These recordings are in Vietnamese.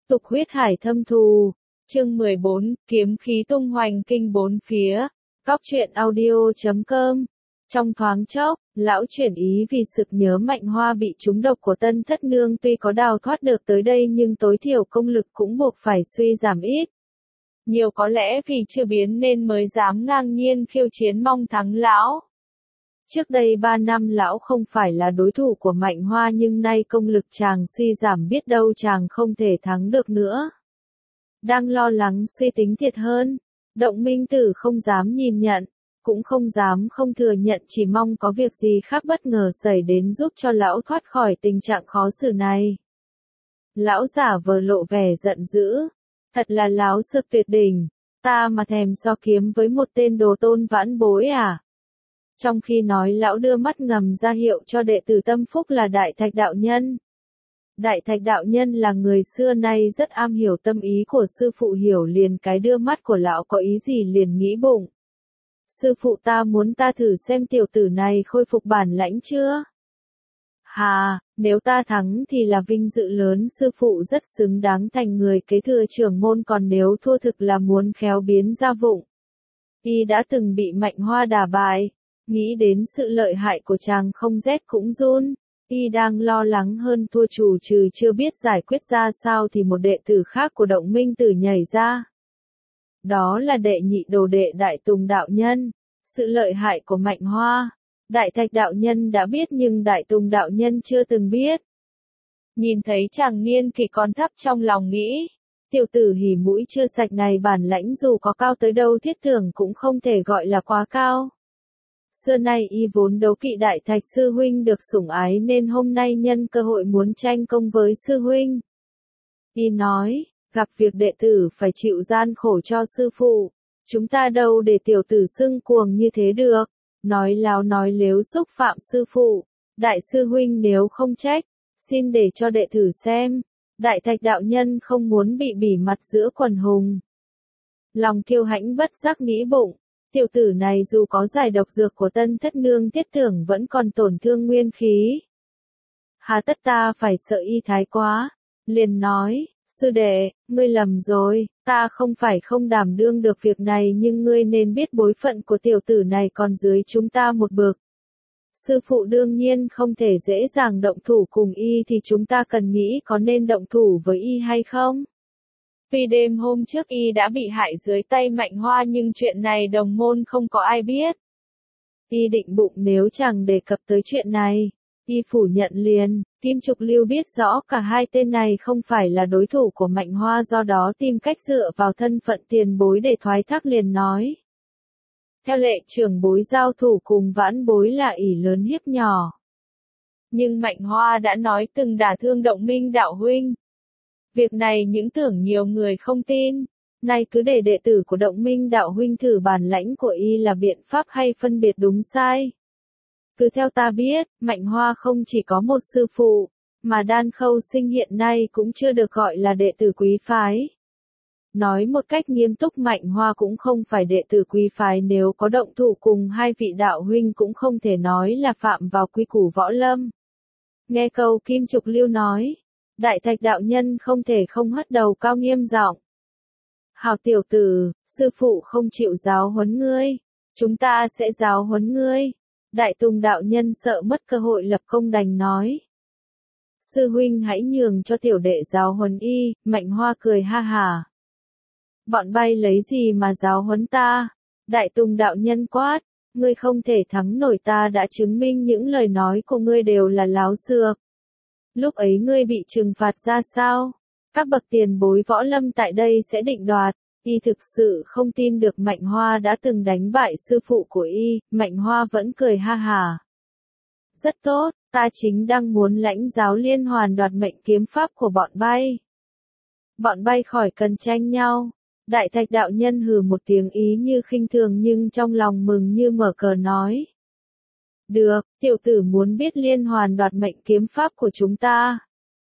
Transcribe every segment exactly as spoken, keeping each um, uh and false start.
Tục huyết hải thâm thù, chương mười bốn, kiếm khí tung hoành kinh bốn phía, Cóc truyện audio chấm com. Trong thoáng chốc, lão chuyển ý vì sực nhớ Mạnh Hoa bị trúng độc của Tân Thất Nương tuy có đào thoát được tới đây nhưng tối thiểu công lực cũng buộc phải suy giảm ít. Nhiều có lẽ vì chưa biến nên mới dám ngang nhiên khiêu chiến mong thắng lão. Trước đây ba năm lão không phải là đối thủ của Mạnh Hoa nhưng nay công lực chàng suy giảm biết đâu chàng không thể thắng được nữa. Đang lo lắng suy tính thiệt hơn, Động Minh Tử không dám nhìn nhận, cũng không dám không thừa nhận, chỉ mong có việc gì khác bất ngờ xảy đến giúp cho lão thoát khỏi tình trạng khó xử này. Lão giả vờ lộ vẻ giận dữ, thật là láo xược tuyệt đỉnh, ta mà thèm so kiếm với một tên đồ tôn vãn bối à? Trong khi nói lão đưa mắt ngầm ra hiệu cho đệ tử tâm phúc là Đại Thạch đạo nhân. Đại Thạch đạo nhân là người xưa nay rất am hiểu tâm ý của sư phụ, hiểu liền cái đưa mắt của lão có ý gì liền nghĩ bụng. Sư phụ ta muốn ta thử xem tiểu tử này khôi phục bản lãnh chưa? Hà, nếu ta thắng thì là vinh dự lớn, sư phụ rất xứng đáng thành người kế thừa trưởng môn, còn nếu thua thực là muốn khéo biến ra vụng. Y đã từng bị Mạnh Hoa đả bại, nghĩ đến sự lợi hại của chàng không rét cũng run. Y đang lo lắng hơn thua chủ trừ chưa biết giải quyết ra sao thì một đệ tử khác của Động Minh Tử nhảy ra. Đó là đệ nhị đồ đệ Đại Tùng đạo nhân. Sự lợi hại của Mạnh Hoa, Đại Thạch đạo nhân đã biết nhưng Đại Tùng đạo nhân chưa từng biết. Nhìn thấy chàng niên kỷ còn thấp trong lòng nghĩ, tiểu tử hỉ mũi chưa sạch này bản lãnh dù có cao tới đâu thiết tưởng cũng không thể gọi là quá cao. Xưa nay y vốn đấu kỵ Đại Thạch sư huynh được sủng ái nên hôm nay nhân cơ hội muốn tranh công với sư huynh. Y nói, gặp việc đệ tử phải chịu gian khổ cho sư phụ, chúng ta đâu để tiểu tử xưng cuồng như thế được, nói láo nói lếu xúc phạm sư phụ. Đại sư huynh nếu không trách, xin để cho đệ tử xem. Đại Thạch đạo nhân không muốn bị bỉ mặt giữa quần hùng. Lòng kiêu hãnh bất giác nghĩ bụng, tiểu tử này dù có giải độc dược của Tân Thất Nương thiết tưởng vẫn còn tổn thương nguyên khí. Hà tất ta phải sợ y thái quá, liền nói, sư đệ, ngươi lầm rồi, ta không phải không đảm đương được việc này nhưng ngươi nên biết bối phận của tiểu tử này còn dưới chúng ta một bậc. Sư phụ đương nhiên không thể dễ dàng động thủ cùng y thì chúng ta cần nghĩ có nên động thủ với y hay không. Vì đêm hôm trước y đã bị hại dưới tay Mạnh Hoa nhưng chuyện này đồng môn không có ai biết. Y định bụng nếu chẳng đề cập tới chuyện này, y phủ nhận liền. Kim Trục Lưu biết rõ cả hai tên này không phải là đối thủ của Mạnh Hoa, do đó tìm cách dựa vào thân phận tiền bối để thoái thác, liền nói. Theo lệ trưởng bối giao thủ cùng vãn bối là ỷ lớn hiếp nhỏ. Nhưng Mạnh Hoa đã nói từng đả thương Động Minh đạo huynh. Việc này những tưởng nhiều người không tin, nay cứ để đệ tử của Động Minh đạo huynh thử bản lãnh của y là biện pháp hay phân biệt đúng sai. Cứ theo ta biết, Mạnh Hoa không chỉ có một sư phụ, mà Đan Khâu Sinh hiện nay cũng chưa được gọi là đệ tử quý phái. Nói một cách nghiêm túc, Mạnh Hoa cũng không phải đệ tử quý phái, nếu có động thủ cùng hai vị đạo huynh cũng không thể nói là phạm vào quy củ võ lâm. Nghe câu Kim Trục Lưu nói, Đại Thạch đạo nhân không thể không hất đầu cao nghiêm giọng. Hào tiểu tử, sư phụ không chịu giáo huấn ngươi, chúng ta sẽ giáo huấn ngươi. Đại Tùng đạo nhân sợ mất cơ hội lập công đành nói. Sư huynh hãy nhường cho tiểu đệ giáo huấn y. Mạnh Hoa cười ha hà. Bọn bay lấy gì mà giáo huấn ta? Đại Tùng đạo nhân quát, ngươi không thể thắng nổi ta đã chứng minh những lời nói của ngươi đều là láo xược. Lúc ấy ngươi bị trừng phạt ra sao? Các bậc tiền bối võ lâm tại đây sẽ định đoạt. Y thực sự không tin được Mạnh Hoa đã từng đánh bại sư phụ của y. Mạnh Hoa vẫn cười ha hà. Rất tốt, ta chính đang muốn lãnh giáo liên hoàn đoạt mệnh kiếm pháp của bọn bay. Bọn bay khỏi cần tranh nhau. Đại Thạch đạo nhân hừ một tiếng ý như khinh thường nhưng trong lòng mừng như mở cờ nói. Được, tiểu tử muốn biết liên hoàn đoạt mệnh kiếm pháp của chúng ta.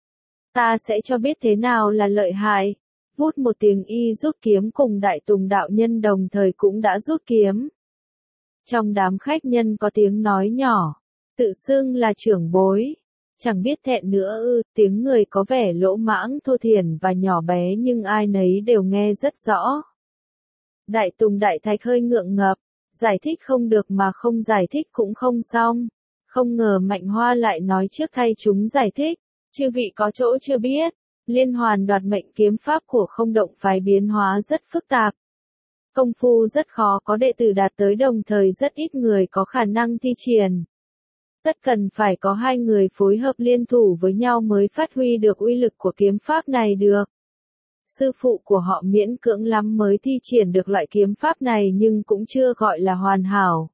Ta sẽ cho biết thế nào là lợi hại. Vút một tiếng y rút kiếm cùng Đại Tùng đạo nhân đồng thời cũng đã rút kiếm. Trong đám khách nhân có tiếng nói nhỏ, tự xưng là trưởng bối. chẳng biết thẹn nữa ư, tiếng người có vẻ lỗ mãng thô thiển và nhỏ bé nhưng ai nấy đều nghe rất rõ. Đại Tùng Đại Thạch hơi ngượng ngập, giải thích không được mà không giải thích cũng không xong. Không ngờ Mạnh Hoa lại nói trước thay chúng giải thích, chư vị có chỗ chưa biết, liên hoàn đoạt mệnh kiếm pháp của không động phái biến hóa rất phức tạp. Công phu rất khó có đệ tử đạt tới đồng thời rất ít người có khả năng thi triển. Tất cần phải có hai người phối hợp liên thủ với nhau mới phát huy được uy lực của kiếm pháp này được. Sư phụ của họ miễn cưỡng lắm mới thi triển được loại kiếm pháp này nhưng cũng chưa gọi là hoàn hảo.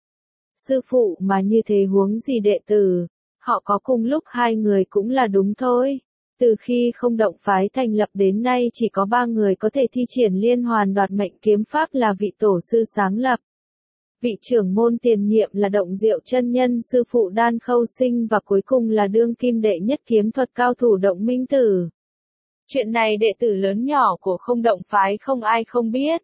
Sư phụ mà như thế huống gì đệ tử, họ có cùng lúc hai người cũng là đúng thôi. Từ khi không động phái thành lập đến nay chỉ có ba người có thể thi triển liên hoàn đoạt mệnh kiếm pháp là vị tổ sư sáng lập. Vị trưởng môn tiền nhiệm là Động Diệu chân nhân sư phụ Đan Khâu Sinh và cuối cùng là đương kim đệ nhất kiếm thuật cao thủ Động Minh Tử. Chuyện này đệ tử lớn nhỏ của không động phái không ai không biết.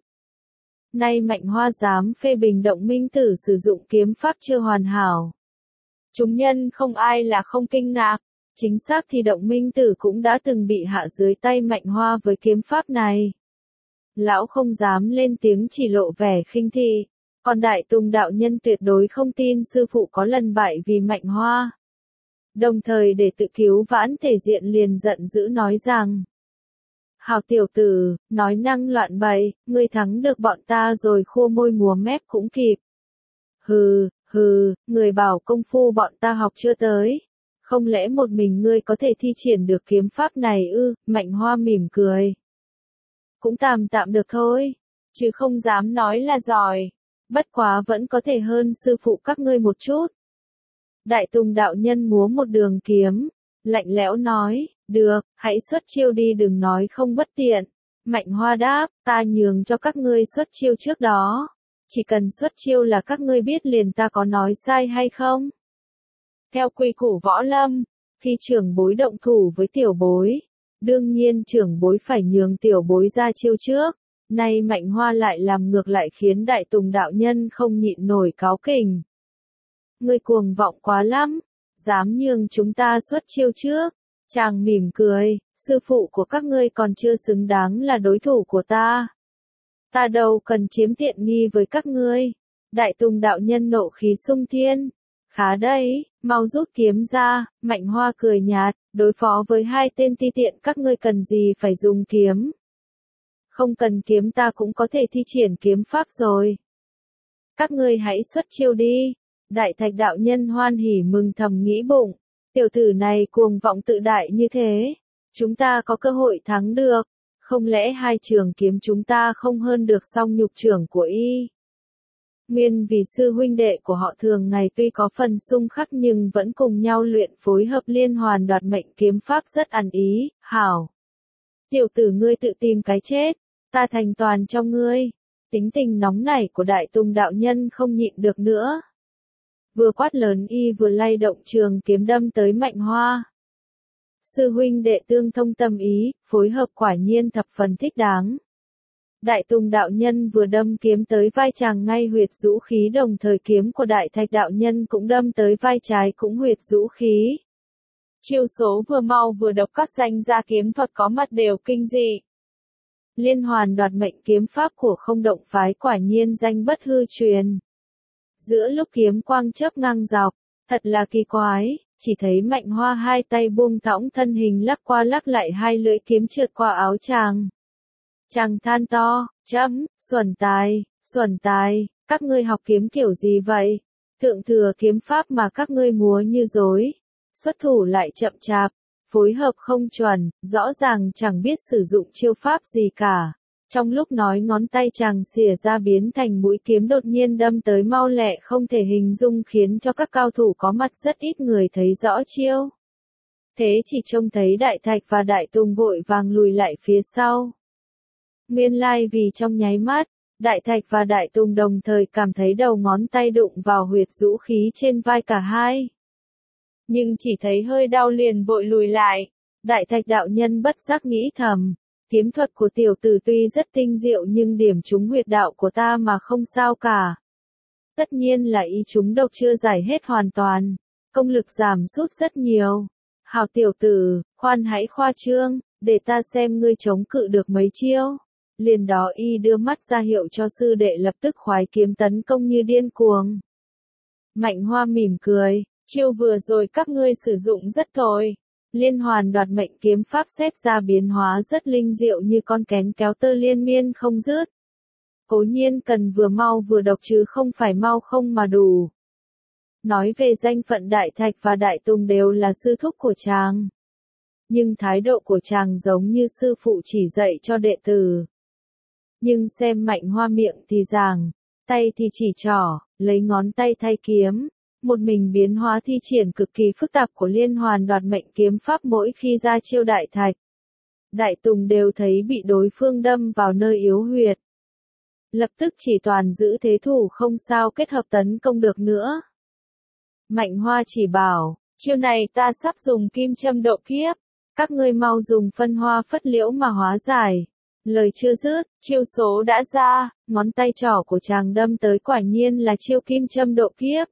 Nay Mạnh Hoa dám phê bình Động Minh Tử sử dụng kiếm pháp chưa hoàn hảo. Chúng nhân không ai là không kinh ngạc. Chính xác thì Động Minh Tử cũng đã từng bị hạ dưới tay Mạnh Hoa với kiếm pháp này. Lão không dám lên tiếng chỉ lộ vẻ khinh thị. Còn Đại Tùng đạo nhân tuyệt đối không tin sư phụ có lần bại vì Mạnh Hoa. Đồng thời để tự cứu vãn thể diện liền giận dữ nói rằng: Hào tiểu tử, nói năng loạn bậy, ngươi thắng được bọn ta rồi khua môi múa mép cũng kịp. Hừ, hừ, người bảo công phu bọn ta học chưa tới. Không lẽ một mình ngươi có thể thi triển được kiếm pháp này ư? Mạnh Hoa mỉm cười. Cũng tạm tạm được thôi, chứ không dám nói là giỏi. Bất quá vẫn có thể hơn sư phụ các ngươi một chút. Đại Tùng đạo nhân múa một đường kiếm, lạnh lẽo nói, được, hãy xuất chiêu đi đừng nói không bất tiện. Mạnh Hoa đáp, ta nhường cho các ngươi xuất chiêu trước đó. Chỉ cần xuất chiêu là các ngươi biết liền ta có nói sai hay không? Theo quy củ võ lâm, khi trưởng bối động thủ với tiểu bối, đương nhiên trưởng bối phải nhường tiểu bối ra chiêu trước. Nay Mạnh Hoa lại làm ngược lại khiến Đại Tùng đạo nhân không nhịn nổi cáu kỉnh. Ngươi cuồng vọng quá lắm, dám nhường chúng ta xuất chiêu trước. Chàng mỉm cười, sư phụ của các ngươi còn chưa xứng đáng là đối thủ của ta. Ta đâu cần chiếm tiện nghi với các ngươi. Đại Tùng đạo nhân nộ khí sung thiên. Khá đấy, mau rút kiếm ra. Mạnh Hoa cười nhạt, đối phó với hai tên ti tiện các ngươi cần gì phải dùng kiếm. Không cần kiếm ta cũng có thể thi triển kiếm pháp rồi. Các ngươi hãy xuất chiêu đi. Đại Thạch đạo nhân hoan hỉ mừng thầm nghĩ bụng. Tiểu tử này cuồng vọng tự đại như thế. Chúng ta có cơ hội thắng được. Không lẽ hai trường kiếm chúng ta không hơn được song nhục trưởng của y? Nguyên vì sư huynh đệ của họ thường ngày tuy có phần xung khắc nhưng vẫn cùng nhau luyện phối hợp liên hoàn đoạt mệnh kiếm pháp rất ăn ý, hảo. Tiểu tử ngươi tự tìm cái chết, ta thành toàn cho ngươi. Tính tình nóng nảy của Đại Tùng đạo nhân không nhịn được nữa. Vừa quát lớn y vừa lay động trường kiếm đâm tới Mạnh Hoa. Sư huynh đệ tương thông tâm ý, phối hợp quả nhiên thập phần thích đáng. Đại Tùng đạo nhân vừa đâm kiếm tới vai chàng ngay huyệt rũ khí đồng thời kiếm của Đại Thạch đạo nhân cũng đâm tới vai trái cũng huyệt rũ khí. Chiêu số vừa mau vừa độc các danh gia kiếm thuật có mặt đều kinh dị. Liên hoàn đoạt mệnh kiếm pháp của không động phái quả nhiên danh bất hư truyền. Giữa lúc kiếm quang chớp ngang dọc, thật là kỳ quái, chỉ thấy Mạnh Hoa hai tay buông thõng thân hình lắc qua lắc lại hai lưỡi kiếm trượt qua áo chàng. Chàng than to, chấm, xuẩn tài, xuẩn tài, các ngươi học kiếm kiểu gì vậy? Thượng thừa kiếm pháp mà các ngươi múa như rối, xuất thủ lại chậm chạp, phối hợp không chuẩn, rõ ràng chẳng biết sử dụng chiêu pháp gì cả. Trong lúc nói ngón tay chàng xìa ra biến thành mũi kiếm đột nhiên đâm tới mau lẹ không thể hình dung khiến cho các cao thủ có mặt rất ít người thấy rõ chiêu. Thế chỉ trông thấy Đại Thạch và Đại Tùng vội vàng lùi lại phía sau. Nguyên lai vì trong nháy mắt, Đại Thạch và Đại Tùng đồng thời cảm thấy đầu ngón tay đụng vào huyệt rũ khí trên vai cả hai. Nhưng chỉ thấy hơi đau liền vội lùi lại. Đại Thạch đạo nhân bất giác nghĩ thầm. Kiếm thuật của tiểu tử tuy rất tinh diệu nhưng điểm trúng huyệt đạo của ta mà không sao cả. Tất nhiên là y trúng độc chưa giải hết hoàn toàn. Công lực giảm sút rất nhiều. Hào tiểu tử, khoan hãy khoa trương, để ta xem ngươi chống cự được mấy chiêu. Liền đó y đưa mắt ra hiệu cho sư đệ lập tức khoái kiếm tấn công như điên cuồng. Mạnh Hoa mỉm cười, chiêu vừa rồi các ngươi sử dụng rất tồi. Liên hoàn đoạt mệnh kiếm pháp xét ra biến hóa rất linh diệu như con kén kéo tơ liên miên không dứt. Cố nhiên cần vừa mau vừa độc chứ không phải mau không mà đủ. Nói về danh phận Đại Thạch và Đại Tùng đều là sư thúc của chàng. Nhưng thái độ của chàng giống như sư phụ chỉ dạy cho đệ tử. Nhưng xem Mạnh Hoa miệng thì giảng, tay thì chỉ trỏ, lấy ngón tay thay kiếm. Một mình biến hóa thi triển cực kỳ phức tạp của liên hoàn đoạt mệnh kiếm pháp mỗi khi ra chiêu Đại Thạch. Đại Tùng đều thấy bị đối phương đâm vào nơi yếu huyệt. Lập tức chỉ toàn giữ thế thủ không sao kết hợp tấn công được nữa. Mạnh Hoa chỉ bảo, chiêu này ta sắp dùng kim châm độ kiếp, các ngươi mau dùng phân hoa phất liễu mà hóa giải. Lời chưa dứt, chiêu số đã ra, ngón tay trỏ của chàng đâm tới quả nhiên là chiêu kim châm độ kiếp.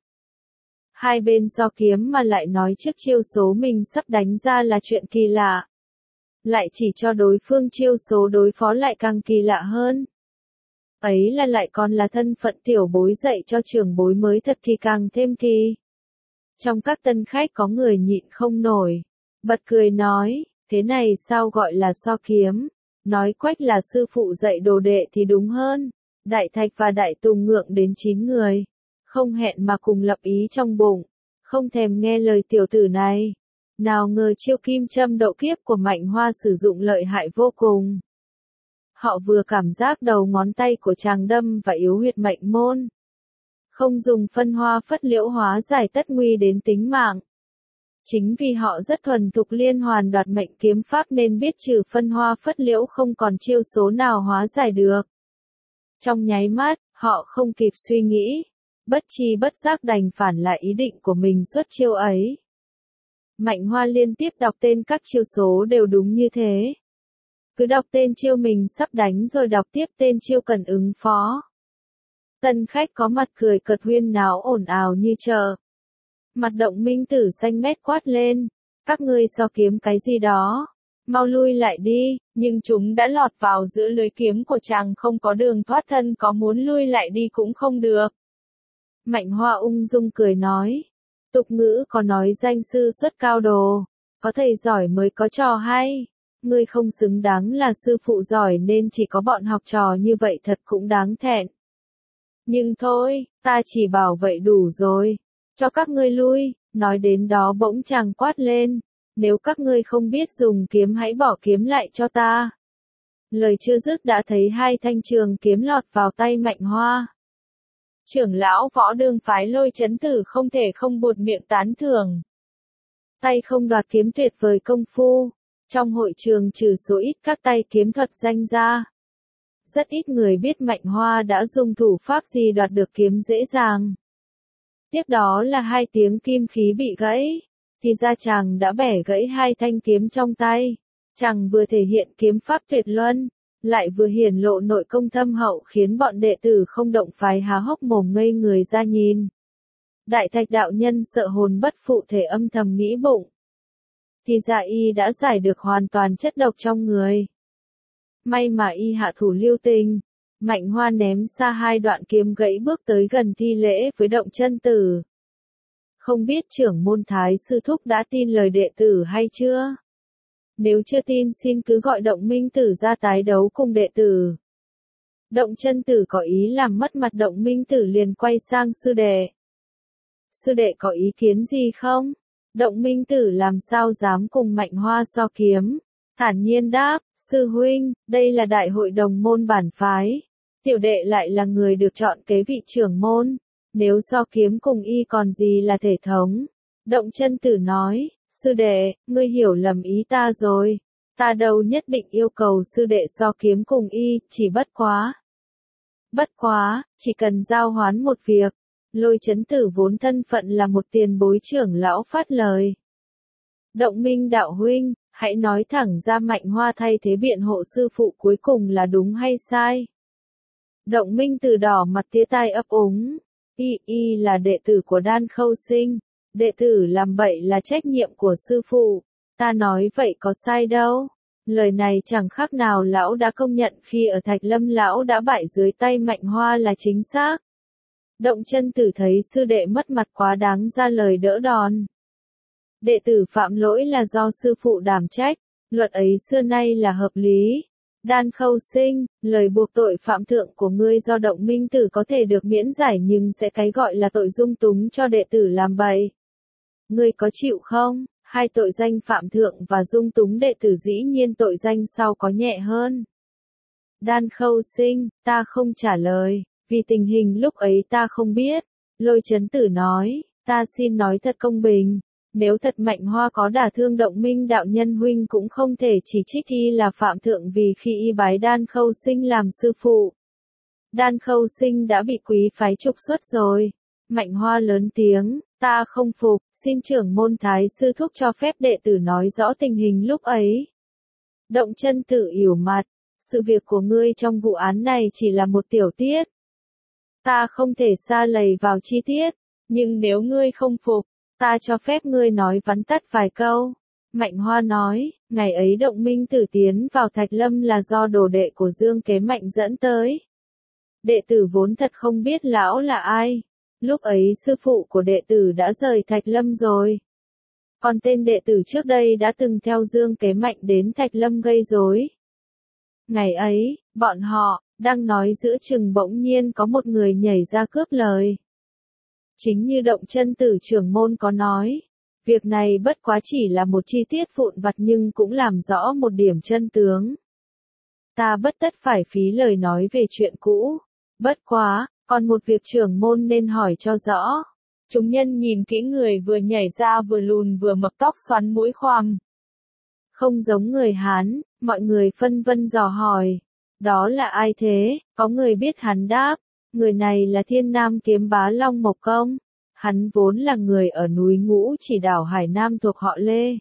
Hai bên do kiếm mà lại nói trước chiêu số mình sắp đánh ra là chuyện kỳ lạ. Lại chỉ cho đối phương chiêu số đối phó lại càng kỳ lạ hơn. Ấy là lại còn là thân phận tiểu bối dạy cho trưởng bối mới thật thì càng thêm kỳ. Trong các tân khách có người nhịn không nổi, bật cười nói, thế này sao gọi là so kiếm, nói Quách là sư phụ dạy đồ đệ thì đúng hơn. Đại Thạch và Đại Tùng ngượng đến chín người, không hẹn mà cùng lập ý trong bụng, không thèm nghe lời tiểu tử này. Nào ngờ chiêu kim châm độ kiếp của Mạnh Hoa sử dụng lợi hại vô cùng. Họ vừa cảm giác đầu ngón tay của chàng đâm và yếu huyệt mệnh môn. Không dùng phân hoa phất liễu hóa giải tất nguy đến tính mạng. Chính vì họ rất thuần thục liên hoàn đoạt mệnh kiếm pháp nên biết trừ phân hoa phất liễu không còn chiêu số nào hóa giải được. Trong nháy mắt, họ không kịp suy nghĩ, bất chi bất giác đành phản lại ý định của mình xuất chiêu ấy. Mạnh Hoa liên tiếp đọc tên các chiêu số đều đúng như thế. Cứ đọc tên chiêu mình sắp đánh rồi đọc tiếp tên chiêu cần ứng phó. Tân khách có mặt cười cợt huyên náo ồn ào như chờ. Mặt Động Minh Tử xanh mét quát lên, các ngươi so kiếm cái gì đó, mau lui lại đi, nhưng chúng đã lọt vào giữa lưới kiếm của chàng không có đường thoát thân, có muốn lui lại đi cũng không được. Mạnh Hoa ung dung cười nói, tục ngữ có nói danh sư xuất cao đồ, có thầy giỏi mới có trò hay, ngươi không xứng đáng là sư phụ giỏi nên chỉ có bọn học trò như vậy thật cũng đáng thẹn. Nhưng thôi, ta chỉ bảo vậy đủ rồi, cho các ngươi lui, nói đến đó bỗng chàng quát lên, nếu các ngươi không biết dùng kiếm hãy bỏ kiếm lại cho ta. Lời chưa dứt đã thấy hai thanh trường kiếm lọt vào tay Mạnh Hoa. Trưởng lão Võ Đương phái Lôi Chấn Tử không thể không buột miệng tán thưởng. Tay không đoạt kiếm tuyệt vời công phu, trong hội trường trừ số ít các tay kiếm thuật danh ra. Rất ít người biết Mạnh Hoa đã dùng thủ pháp gì đoạt được kiếm dễ dàng. Tiếp đó là hai tiếng kim khí bị gãy, thì ra chàng đã bẻ gãy hai thanh kiếm trong tay. Chàng vừa thể hiện kiếm pháp tuyệt luân, lại vừa hiển lộ nội công thâm hậu khiến bọn đệ tử không động phái há hốc mồm ngây người ra nhìn. Đại Thạch đạo nhân sợ hồn bất phụ thể âm thầm nghĩ bụng. Thì ra y đã giải được hoàn toàn chất độc trong người. May mà y hạ thủ lưu tình. Mạnh Hoa ném xa hai đoạn kiếm gãy bước tới gần thi lễ với Động Chân Tử. Không biết trưởng môn Thái sư thúc đã tin lời đệ tử hay chưa? Nếu chưa tin xin cứ gọi Động Minh Tử ra tái đấu cùng đệ tử. Động Chân Tử có ý làm mất mặt Động Minh Tử liền quay sang sư đệ. Sư đệ có ý kiến gì không? Động Minh Tử làm sao dám cùng Mạnh Hoa so kiếm? Thản nhiên đáp, sư huynh, đây là đại hội đồng môn bản phái. Tiểu đệ lại là người được chọn kế vị trưởng môn. Nếu so kiếm cùng y còn gì là thể thống? Động Chân Tử nói, sư đệ, ngươi hiểu lầm ý ta rồi. Ta đâu nhất định yêu cầu sư đệ so kiếm cùng y, chỉ bất quá. Bất quá, chỉ cần giao hoán một việc. Lôi Chấn Tử vốn thân phận là một tiền bối trưởng lão phát lời. Động Minh đạo huynh, hãy nói thẳng ra Mạnh Hoa thay thế biện hộ sư phụ cuối cùng là đúng hay sai. Động Minh Tử đỏ mặt tía tai ấp úng. Y y là đệ tử của Đan Khâu Sinh. Đệ tử làm bậy là trách nhiệm của sư phụ. Ta nói vậy có sai đâu. Lời này chẳng khác nào lão đã công nhận khi ở Thạch Lâm lão đã bại dưới tay Mạnh Hoa là chính xác. Động Chân Tử thấy sư đệ mất mặt quá đáng ra lời đỡ đòn. Đệ tử phạm lỗi là do sư phụ đảm trách, luật ấy xưa nay là hợp lý. Đan Khâu Sinh, lời buộc tội phạm thượng của ngươi do Động Minh Tử có thể được miễn giải nhưng sẽ cái gọi là tội dung túng cho đệ tử làm bậy. Ngươi có chịu không? Hai tội danh phạm thượng và dung túng đệ tử dĩ nhiên tội danh sau có nhẹ hơn. Đan Khâu Sinh, ta không trả lời, vì tình hình lúc ấy ta không biết. Lôi Chấn Tử nói, ta xin nói thật công bình. Nếu thật Mạnh Hoa có đả thương Động Minh đạo nhân huynh cũng không thể chỉ trích y là phạm thượng vì khi y bái Đan Khâu Sinh làm sư phụ. Đan Khâu Sinh đã bị quý phái trục xuất rồi. Mạnh Hoa lớn tiếng, ta không phục, xin trưởng môn thái sư thúc cho phép đệ tử nói rõ tình hình lúc ấy. Động Chân Tử yểu mặt, sự việc của ngươi trong vụ án này chỉ là một tiểu tiết. Ta không thể sa lầy vào chi tiết, nhưng nếu ngươi không phục, ta cho phép ngươi nói vắn tắt vài câu. Mạnh Hoa nói, ngày ấy Động Minh Tử tiến vào Thạch Lâm là do đồ đệ của Dương Kế Mạnh dẫn tới. Đệ tử vốn thật không biết lão là ai. Lúc ấy sư phụ của đệ tử đã rời Thạch Lâm rồi. Còn tên đệ tử trước đây đã từng theo Dương Kế Mạnh đến Thạch Lâm gây rối. Ngày ấy, bọn họ, đang nói giữa chừng bỗng nhiên có một người nhảy ra cướp lời. Chính như Động Chân Tử trưởng môn có nói, việc này bất quá chỉ là một chi tiết vụn vặt nhưng cũng làm rõ một điểm chân tướng. Ta bất tất phải phí lời nói về chuyện cũ. Bất quá, còn một việc trưởng môn nên hỏi cho rõ. Chúng nhân nhìn kỹ người vừa nhảy ra vừa lùn vừa mập tóc xoắn mũi khoằm. Không giống người Hán, mọi người phân vân dò hỏi. Đó là ai thế? Có người biết hắn đáp. Người này là Thiên Nam Kiếm Bá Long Mộc Công. Hắn vốn là người ở núi Ngũ Chỉ đảo Hải Nam thuộc họ Lê.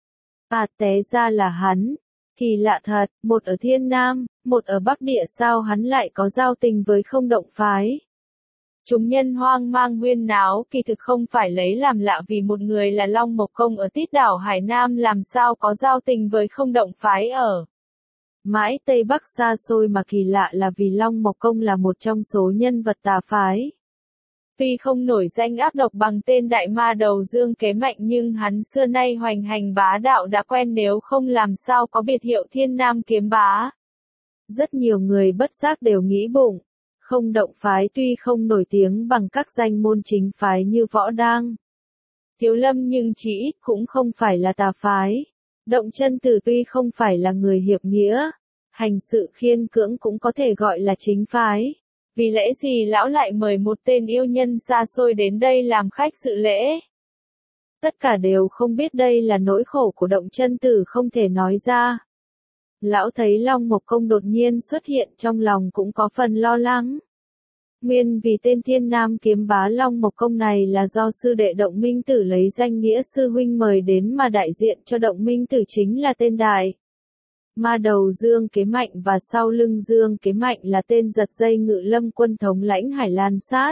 À té ra là hắn. Kỳ lạ thật, một ở Thiên Nam, một ở Bắc Địa sao hắn lại có giao tình với Không Động phái. Chúng nhân hoang mang huyên náo kỳ thực không phải lấy làm lạ vì một người là Long Mộc Công ở Tít đảo Hải Nam làm sao có giao tình với Không Động phái ở mãi Tây Bắc xa xôi mà kỳ lạ là vì Long Mộc Công là một trong số nhân vật tà phái. Tuy không nổi danh ác độc bằng tên đại ma đầu Dương Kế Mạnh nhưng hắn xưa nay hoành hành bá đạo đã quen nếu không làm sao có biệt hiệu Thiên Nam Kiếm Bá. Rất nhiều người bất giác đều nghĩ bụng, Không Động phái tuy không nổi tiếng bằng các danh môn chính phái như Võ Đang, Thiếu Lâm nhưng chỉ ít cũng không phải là tà phái. Động Chân Tử tuy không phải là người hiệp nghĩa, hành sự khiên cưỡng cũng có thể gọi là chính phái. Vì lẽ gì lão lại mời một tên yêu nhân xa xôi đến đây làm khách dự lễ? Tất cả đều không biết đây là nỗi khổ của Động Chân Tử không thể nói ra. Lão thấy Long Mộc Công đột nhiên xuất hiện trong lòng cũng có phần lo lắng. Nguyên vì tên Thiên Nam Kiếm Bá Long Mộc Công này là do sư đệ Động Minh Tử lấy danh nghĩa sư huynh mời đến mà đại diện cho Động Minh Tử chính là tên đại ma đầu Dương Kế Mạnh và sau lưng Dương Kế Mạnh là tên giật dây Ngự Lâm quân thống lãnh Hải Lan Sát.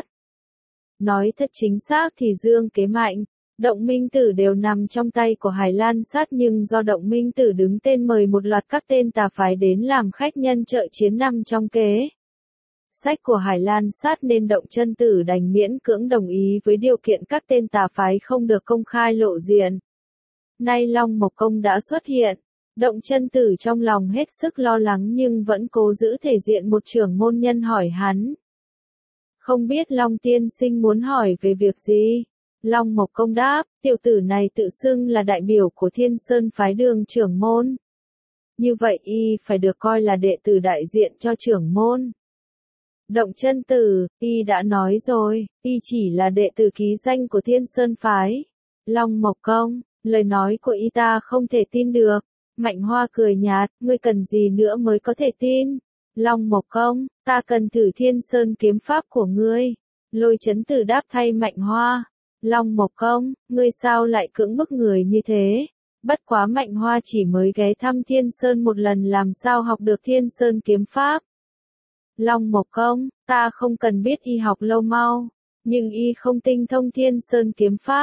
Nói thật chính xác thì Dương Kế Mạnh, Động Minh Tử đều nằm trong tay của Hải Lan Sát nhưng do Động Minh Tử đứng tên mời một loạt các tên tà phái đến làm khách nhân trợ chiến nằm trong kế sách của Hải Lan Sát nên Động Chân Tử đành miễn cưỡng đồng ý với điều kiện các tên tà phái không được công khai lộ diện. Nay Long Mộc Công đã xuất hiện, Động Chân Tử trong lòng hết sức lo lắng nhưng vẫn cố giữ thể diện một trưởng môn nhân hỏi hắn. Không biết Long tiên sinh muốn hỏi về việc gì? Long Mộc Công đáp, tiểu tử này tự xưng là đại biểu của Thiên Sơn phái Đường trưởng môn. Như vậy y phải được coi là đệ tử đại diện cho trưởng môn. Động Chân Tử, y đã nói rồi, y chỉ là đệ tử ký danh của Thiên Sơn phái. Long Mộc Công, lời nói của y ta không thể tin được. Mạnh Hoa cười nhạt, ngươi cần gì nữa mới có thể tin? Long Mộc Công, ta cần thử Thiên Sơn kiếm pháp của ngươi. Lôi Chấn Tử đáp thay Mạnh Hoa. Long Mộc Công, ngươi sao lại cưỡng bức người như thế? Bất quá Mạnh Hoa chỉ mới ghé thăm Thiên Sơn một lần làm sao học được Thiên Sơn kiếm pháp. Long Mộc Công, ta không cần biết y học lâu mau, nhưng y không tinh thông Thiên Sơn kiếm pháp.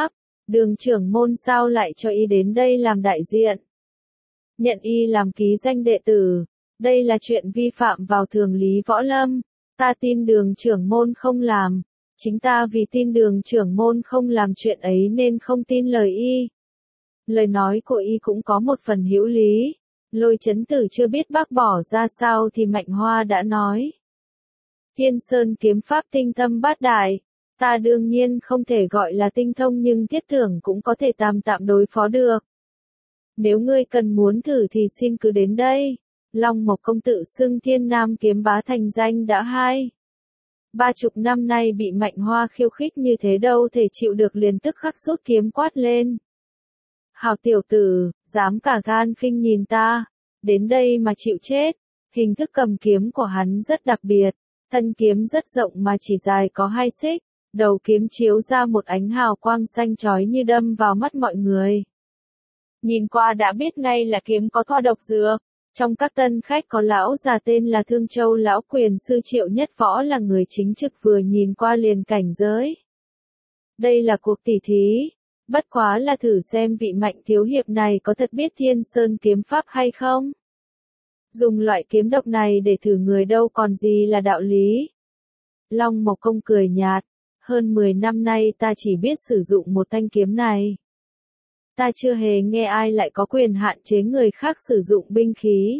Đường trưởng môn sao lại cho y đến đây làm đại diện? Nhận y làm ký danh đệ tử, đây là chuyện vi phạm vào thường lý võ lâm, ta tin đường trưởng môn không làm, chính ta vì tin đường trưởng môn không làm chuyện ấy nên không tin lời y. Lời nói của y cũng có một phần hữu lý, Lôi Chấn Tử chưa biết bác bỏ ra sao thì Mạnh Hoa đã nói. Thiên Sơn kiếm pháp tinh thâm bát đại, ta đương nhiên không thể gọi là tinh thông nhưng thiết tưởng cũng có thể tạm tạm đối phó được. Nếu ngươi cần muốn thử thì xin cứ đến đây. Long Mộc Công tự xưng Thiên Nam kiếm bá thành danh đã hai. Ba chục năm nay bị Mạnh Hoa khiêu khích như thế đâu thể chịu được, liền tức khắc rút kiếm quát lên. Hào tiểu tử, dám cả gan khinh nhìn ta, đến đây mà chịu chết. Hình thức cầm kiếm của hắn rất đặc biệt, thân kiếm rất rộng mà chỉ dài có hai xích, đầu kiếm chiếu ra một ánh hào quang xanh chói như đâm vào mắt mọi người. Nhìn qua đã biết ngay là kiếm có thoa độc dược. Trong các tân khách có lão già tên là Thương Châu lão quyền sư Triệu Nhất Võ là người chính trực, vừa nhìn qua liền cảnh giới. Đây là cuộc tỉ thí, bất quá là thử xem vị Mạnh thiếu hiệp này có thật biết Thiên Sơn kiếm pháp hay không. Dùng loại kiếm độc này để thử người đâu còn gì là đạo lý. Long Mộc Công cười nhạt, hơn mười năm nay ta chỉ biết sử dụng một thanh kiếm này. Ta chưa hề nghe ai lại có quyền hạn chế người khác sử dụng binh khí.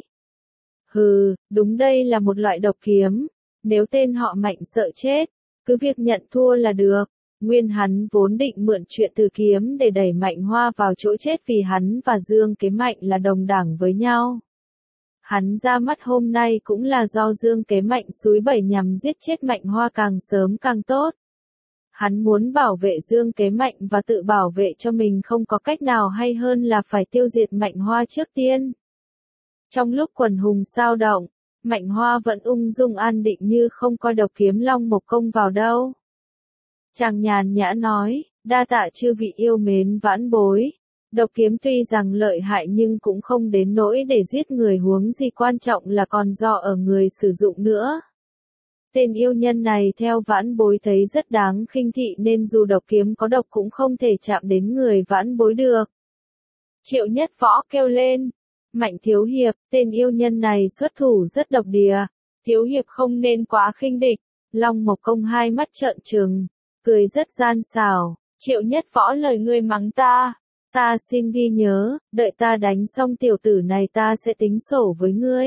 Hừ, đúng đây là một loại độc kiếm, nếu tên họ Mạnh sợ chết, cứ việc nhận thua là được. Nguyên hắn vốn định mượn chuyện từ kiếm để đẩy Mạnh Hoa vào chỗ chết vì hắn và Dương Kế Mạnh là đồng đảng với nhau. Hắn ra mắt hôm nay cũng là do Dương Kế Mạnh xúi bẩy nhằm giết chết Mạnh Hoa càng sớm càng tốt. Hắn muốn bảo vệ Dương Kế Mạnh và tự bảo vệ cho mình không có cách nào hay hơn là phải tiêu diệt Mạnh Hoa trước tiên. Trong lúc quần hùng xao động, Mạnh Hoa vẫn ung dung an định như không coi độc kiếm Long Mộc Công vào đâu. Chàng nhàn nhã nói, đa tạ chư vị yêu mến vãn bối. Độc kiếm tuy rằng lợi hại nhưng cũng không đến nỗi để giết người, huống gì quan trọng là còn do ở người sử dụng nữa. Tên yêu nhân này theo vãn bối thấy rất đáng khinh thị nên dù độc kiếm có độc cũng không thể chạm đến người vãn bối được. Triệu Nhất Võ kêu lên, Mạnh thiếu hiệp, tên yêu nhân này xuất thủ rất độc địa, thiếu hiệp không nên quá khinh địch. Long Mộc Công hai mắt trợn trừng, cười rất gian xảo, Triệu Nhất Võ lời ngươi mắng ta, ta xin ghi nhớ, đợi ta đánh xong tiểu tử này ta sẽ tính sổ với ngươi.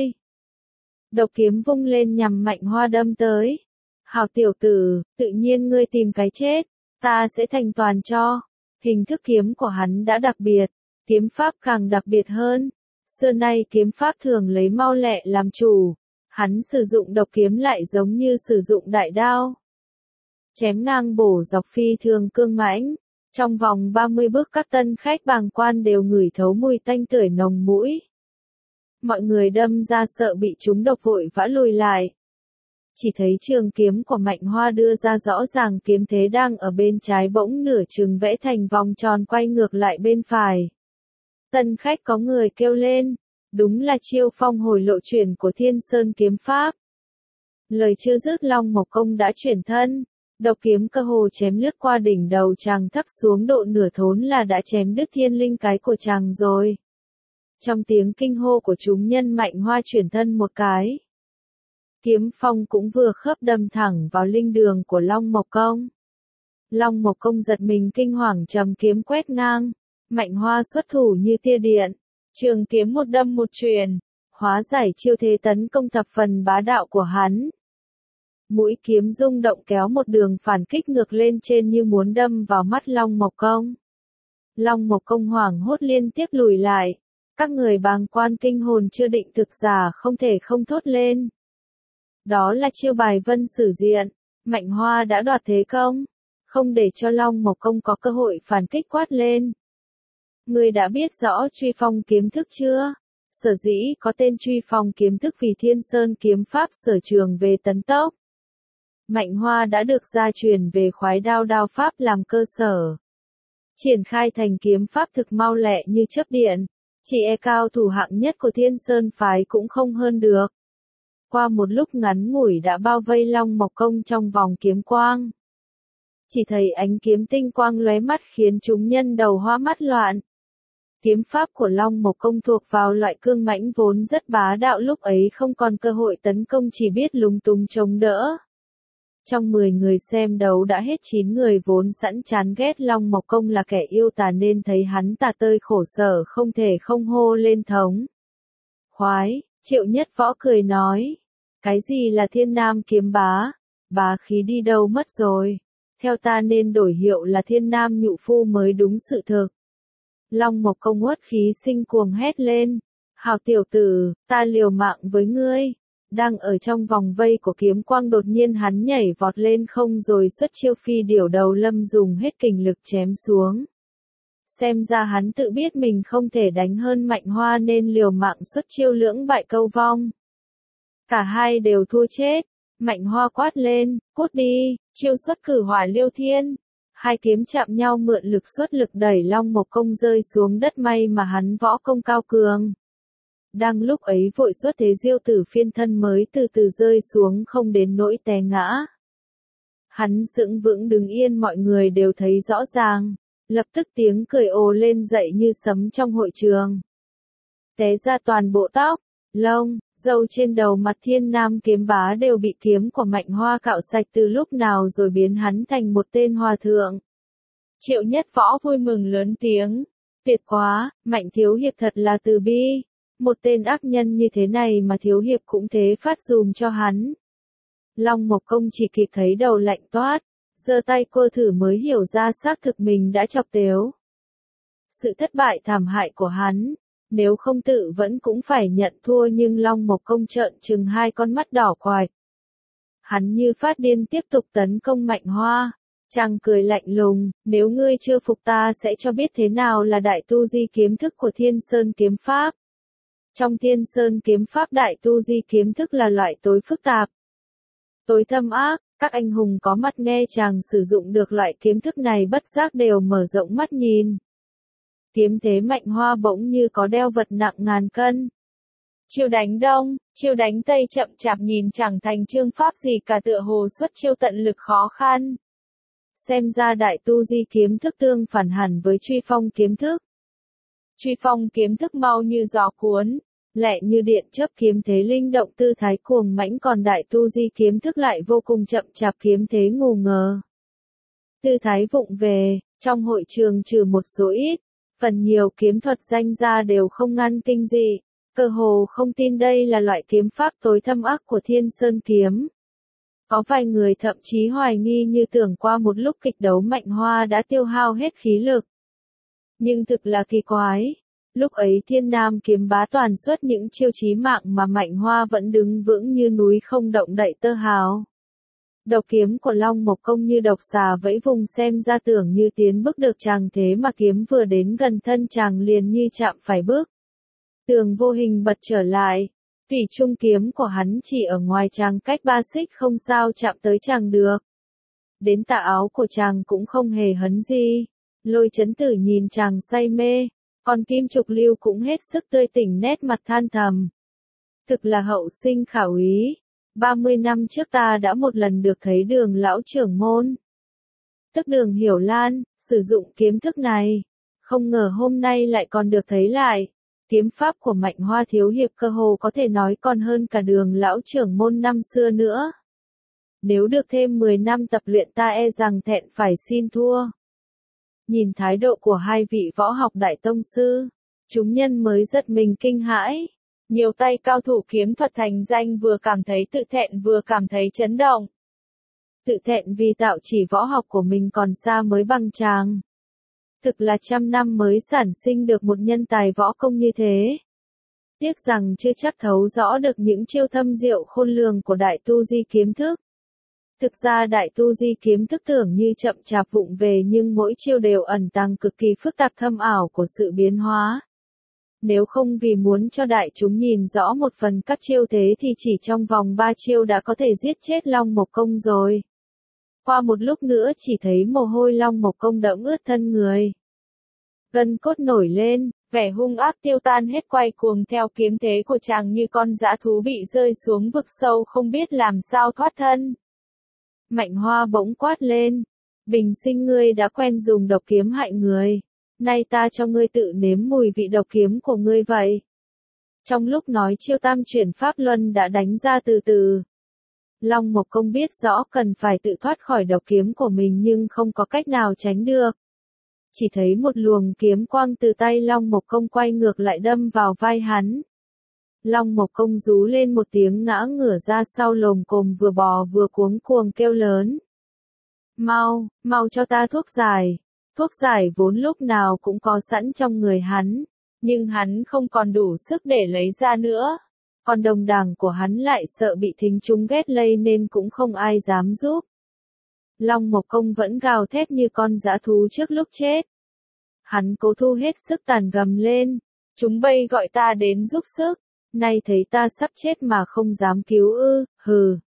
Độc kiếm vung lên nhằm Mạnh Hoa đâm tới. Hào tiểu tử, tự nhiên ngươi tìm cái chết, ta sẽ thành toàn cho. Hình thức kiếm của hắn đã đặc biệt, kiếm pháp càng đặc biệt hơn. Xưa nay kiếm pháp thường lấy mau lẹ làm chủ, hắn sử dụng độc kiếm lại giống như sử dụng đại đao. Chém ngang bổ dọc phi thường cương mãnh, trong vòng ba mươi bước các tân khách bàng quan đều ngửi thấu mùi tanh tưởi nồng mũi. Mọi người đâm ra sợ bị trúng độc vội vã lùi lại. Chỉ thấy trường kiếm của Mạnh Hoa đưa ra rõ ràng kiếm thế đang ở bên trái bỗng nửa chừng vẽ thành vòng tròn quay ngược lại bên phải. Tân khách có người kêu lên, đúng là chiêu phong hồi lộ chuyển của Thiên Sơn kiếm pháp. Lời chưa dứt Long Mộc Công đã chuyển thân, độc kiếm cơ hồ chém lướt qua đỉnh đầu chàng thấp xuống độ nửa thốn là đã chém đứt thiên linh cái của chàng rồi. Trong tiếng kinh hô của chúng nhân, Mạnh Hoa chuyển thân một cái. Kiếm phong cũng vừa khớp đâm thẳng vào linh đường của Long Mộc Công. Long Mộc Công giật mình kinh hoàng trầm kiếm quét ngang. Mạnh Hoa xuất thủ như tia điện. Trường kiếm một đâm một truyền. Hóa giải chiêu thế tấn công thập phần bá đạo của hắn. Mũi kiếm rung động kéo một đường phản kích ngược lên trên như muốn đâm vào mắt Long Mộc Công. Long Mộc Công hoảng hốt liên tiếp lùi lại. Các người bàng quan kinh hồn chưa định thực giả không thể không thốt lên. Đó là chiêu bài vân sử diện, Mạnh Hoa đã đoạt thế công, không để cho Long Mộc Công có cơ hội phản kích quát lên. Người đã biết rõ truy phong kiếm thức chưa? Sở dĩ có tên truy phong kiếm thức vì Thiên Sơn kiếm pháp sở trường về tấn tốc. Mạnh Hoa đã được gia truyền về khoái đao đao pháp làm cơ sở. Triển khai thành kiếm pháp thực mau lẹ như chớp điện. Chỉ e cao thủ hạng nhất của Thiên Sơn phái cũng không hơn được. Qua một lúc ngắn ngủi đã bao vây Long Mộc Công trong vòng kiếm quang. Chỉ thấy ánh kiếm tinh quang lóe mắt khiến chúng nhân đầu hoa mắt loạn. Kiếm pháp của Long Mộc Công thuộc vào loại cương mãnh vốn rất bá đạo, lúc ấy không còn cơ hội tấn công, chỉ biết lúng túng chống đỡ. Trong mười người xem đấu đã hết chín người vốn sẵn chán ghét Long Mộc Công là kẻ yêu tà nên thấy hắn tà tơi khổ sở không thể không hô lên thống khoái. Triệu Nhất Võ cười nói, cái gì là Thiên Nam kiếm bá, bá khí đi đâu mất rồi, theo ta nên đổi hiệu là Thiên Nam nhụ phu mới đúng sự thực. Long Mộc Công uất khí sinh cuồng hét lên, hào tiểu tử, ta liều mạng với ngươi. Đang ở trong vòng vây của kiếm quang đột nhiên hắn nhảy vọt lên không rồi xuất chiêu phi điểu đầu lâm dùng hết kình lực chém xuống. Xem ra hắn tự biết mình không thể đánh hơn Mạnh Hoa nên liều mạng xuất chiêu lưỡng bại câu vong. Cả hai đều thua chết. Mạnh Hoa quát lên, cút đi, chiêu xuất cử hỏa liêu thiên. Hai kiếm chạm nhau mượn lực xuất lực đẩy Long Mộc Công rơi xuống đất, may mà hắn võ công cao cường. Đang lúc ấy vội xuất thế diêu tử phiên thân mới từ từ rơi xuống không đến nỗi té ngã. Hắn sững vững đứng yên, mọi người đều thấy rõ ràng. Lập tức tiếng cười ồ lên dậy như sấm trong hội trường. Té ra toàn bộ tóc, lông, râu trên đầu mặt Thiên Nam kiếm bá đều bị kiếm của Mạnh Hoa cạo sạch từ lúc nào rồi biến hắn thành một tên hòa thượng. Triệu Nhất Võ vui mừng lớn tiếng. Tuyệt quá, Mạnh thiếu hiệp thật là từ bi. Một tên ác nhân như thế này mà thiếu hiệp cũng thế phát dùm cho hắn. Long Mộc Công chỉ kịp thấy đầu lạnh toát, giơ tay cô thử mới hiểu ra xác thực mình đã chọc tếu. Sự thất bại thảm hại của hắn, nếu không tự vẫn cũng phải nhận thua, nhưng Long Mộc Công trợn trừng hai con mắt đỏ quạch. Hắn như phát điên tiếp tục tấn công Mạnh Hoa. Chàng cười lạnh lùng, nếu ngươi chưa phục ta sẽ cho biết thế nào là đại tu di kiếm thức của Thiên Sơn kiếm pháp. Trong Thiên Sơn kiếm pháp, đại tu di kiếm thức là loại tối phức tạp, tối thâm ác, các anh hùng có mắt nghe chàng sử dụng được loại kiếm thức này bất giác đều mở rộng mắt nhìn. Kiếm thế Mạnh Hoa bỗng như có đeo vật nặng ngàn cân. Chiêu đánh đông, chiêu đánh tây chậm chạp nhìn chẳng thành chương pháp gì cả, tựa hồ xuất chiêu tận lực khó khăn. Xem ra đại tu di kiếm thức tương phản hẳn với truy phong kiếm thức. Truy phong kiếm thức mau như gió cuốn, lẹ như điện chớp, kiếm thế linh động tư thái cuồng mãnh, còn đại tu di kiếm thức lại vô cùng chậm chạp, kiếm thế ngù ngờ. Tư thái vụng về, trong hội trường trừ một số ít, phần nhiều kiếm thuật danh ra đều không ngăn kinh dị, cơ hồ không tin đây là loại kiếm pháp tối thâm ác của Thiên Sơn kiếm. Có vài người thậm chí hoài nghi, như tưởng qua một lúc kịch đấu Mạnh Hoa đã tiêu hao hết khí lực. Nhưng thực là kỳ quái. Lúc ấy Thiên Nam kiếm bá toàn xuất những chiêu chí mạng mà Mạnh Hoa vẫn đứng vững như núi không động đậy tơ hào. Độc kiếm của Long Mộc Công như độc xà vẫy vùng, xem ra tưởng như tiến bước được chàng, thế mà kiếm vừa đến gần thân chàng liền như chạm phải bước tường vô hình bật trở lại. Thủy trung kiếm của hắn chỉ ở ngoài chàng cách ba xích, không sao chạm tới chàng được. Đến tà áo của chàng cũng không hề hấn gì. Lôi Chấn Tử nhìn chàng say mê, còn Kim Trục Lưu cũng hết sức tươi tỉnh, nét mặt than thầm. Thực là hậu sinh khả úy. ba mươi năm trước ta đã một lần được thấy Đường lão trưởng môn, tức Đường Hiểu Lan, sử dụng kiếm thức này. Không ngờ hôm nay lại còn được thấy lại. Kiếm pháp của Mạnh Hoa thiếu hiệp cơ hồ có thể nói còn hơn cả Đường lão trưởng môn năm xưa nữa. Nếu được thêm mười năm tập luyện ta e rằng thẹn phải xin thua. Nhìn thái độ của hai vị võ học đại tông sư, chúng nhân mới giật mình kinh hãi. Nhiều tay cao thủ kiếm thuật thành danh vừa cảm thấy tự thẹn vừa cảm thấy chấn động. Tự thẹn vì tạo chỉ võ học của mình còn xa mới bằng chàng. Thực là trăm năm mới sản sinh được một nhân tài võ công như thế. Tiếc rằng chưa chắc thấu rõ được những chiêu thâm diệu khôn lường của đại tu di kiếm thức. Thực ra đại tu di kiếm thức tưởng như chậm chạp vụng về, nhưng mỗi chiêu đều ẩn tàng cực kỳ phức tạp thâm ảo của sự biến hóa. Nếu không vì muốn cho đại chúng nhìn rõ một phần các chiêu thế thì chỉ trong vòng ba chiêu đã có thể giết chết Long Mộc Công rồi. Qua một lúc nữa chỉ thấy mồ hôi Long Mộc Công đẫm ướt thân người. Gân cốt nổi lên, vẻ hung ác tiêu tan hết, quay cuồng theo kiếm thế của chàng như con dã thú bị rơi xuống vực sâu không biết làm sao thoát thân. Mạnh Hoa bỗng quát lên, Bình sinh ngươi đã quen dùng độc kiếm hại người. Nay ta cho ngươi tự nếm mùi vị độc kiếm của ngươi vậy. Trong lúc nói chiêu tam chuyển pháp luân đã đánh ra từ từ. Long Mộc Công biết rõ cần phải tự thoát khỏi độc kiếm của mình nhưng không có cách nào tránh được. Chỉ thấy một luồng kiếm quang từ tay Long Mộc Công quay ngược lại đâm vào vai hắn. Long Mộc Công rú lên một tiếng ngã ngửa ra sau lồm cồm vừa bò vừa cuống cuồng kêu lớn. Mau, mau cho ta thuốc giải. Thuốc giải vốn lúc nào cũng có sẵn trong người hắn, nhưng hắn không còn đủ sức để lấy ra nữa. Còn đồng đảng của hắn lại sợ bị thính chúng ghét lây nên cũng không ai dám giúp. Long Mộc Công vẫn gào thét như con dã thú trước lúc chết. Hắn cố thu hết sức tàn gầm lên. Chúng bay gọi ta đến giúp sức. Nay thấy ta sắp chết mà không dám cứu ư, hừ.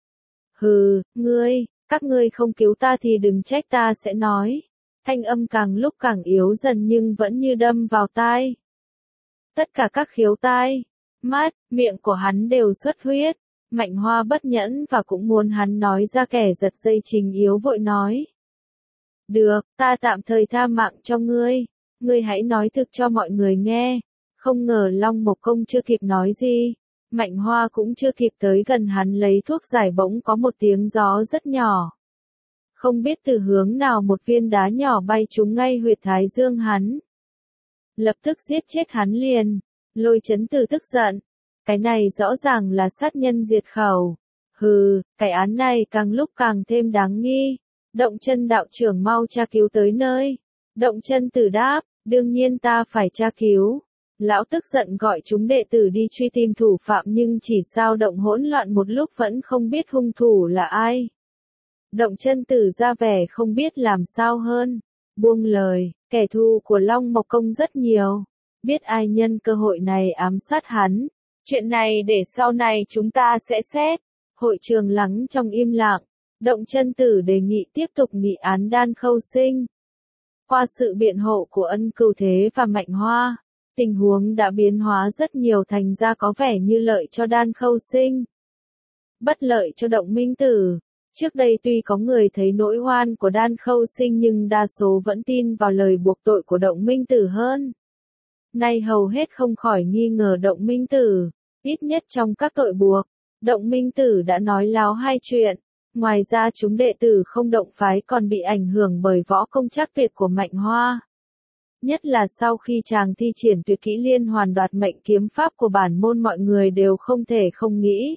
Hừ, ngươi, các ngươi không cứu ta thì đừng trách ta sẽ nói. Thanh âm càng lúc càng yếu dần nhưng vẫn như đâm vào tai. Tất cả các khiếu tai, mắt, miệng của hắn đều xuất huyết. Mạnh Hoa bất nhẫn và cũng muốn hắn nói ra kẻ giật dây trình yếu vội nói. Được, ta tạm thời tha mạng cho ngươi. Ngươi hãy nói thực cho mọi người nghe. Không ngờ Long Mộc Công chưa kịp nói gì. Mạnh Hoa cũng chưa kịp tới gần hắn lấy thuốc giải bỗng có một tiếng gió rất nhỏ. Không biết từ hướng nào một viên đá nhỏ bay trúng ngay huyệt thái dương hắn. Lập tức giết chết hắn liền. Lôi Chấn Tử tức giận. Cái này rõ ràng là sát nhân diệt khẩu. Hừ, cái án này càng lúc càng thêm đáng nghi. Động Chân đạo trưởng mau tra cứu tới nơi. Động Chân Tử đáp, đương nhiên ta phải tra cứu. Lão tức giận gọi chúng đệ tử đi truy tìm thủ phạm nhưng chỉ sao động hỗn loạn một lúc vẫn không biết hung thủ là ai. Động Chân Tử ra vẻ không biết làm sao hơn. Buông lời, kẻ thù của Long Mộc Công rất nhiều. Biết ai nhân cơ hội này ám sát hắn. Chuyện này để sau này chúng ta sẽ xét. Hội trường lắng trong im lặng. Động Chân Tử đề nghị tiếp tục nghị án Đan Khâu Sinh. Qua sự biện hộ của Ân Cửu Thế và Mạnh Hoa, tình huống đã biến hóa rất nhiều thành ra có vẻ như lợi cho Đan Khâu Sinh. Bất lợi cho Động Minh Tử. Trước đây tuy có người thấy nỗi oan của Đan Khâu Sinh nhưng đa số vẫn tin vào lời buộc tội của Động Minh Tử hơn. Nay hầu hết không khỏi nghi ngờ Động Minh Tử, ít nhất trong các tội buộc. Động Minh Tử đã nói láo hai chuyện. Ngoài ra chúng đệ tử không động phái còn bị ảnh hưởng bởi võ công trác tuyệt của Mạnh Hoa. Nhất là sau khi chàng thi triển tuyệt kỹ liên hoàn đoạt mệnh kiếm pháp của bản môn mọi người đều không thể không nghĩ.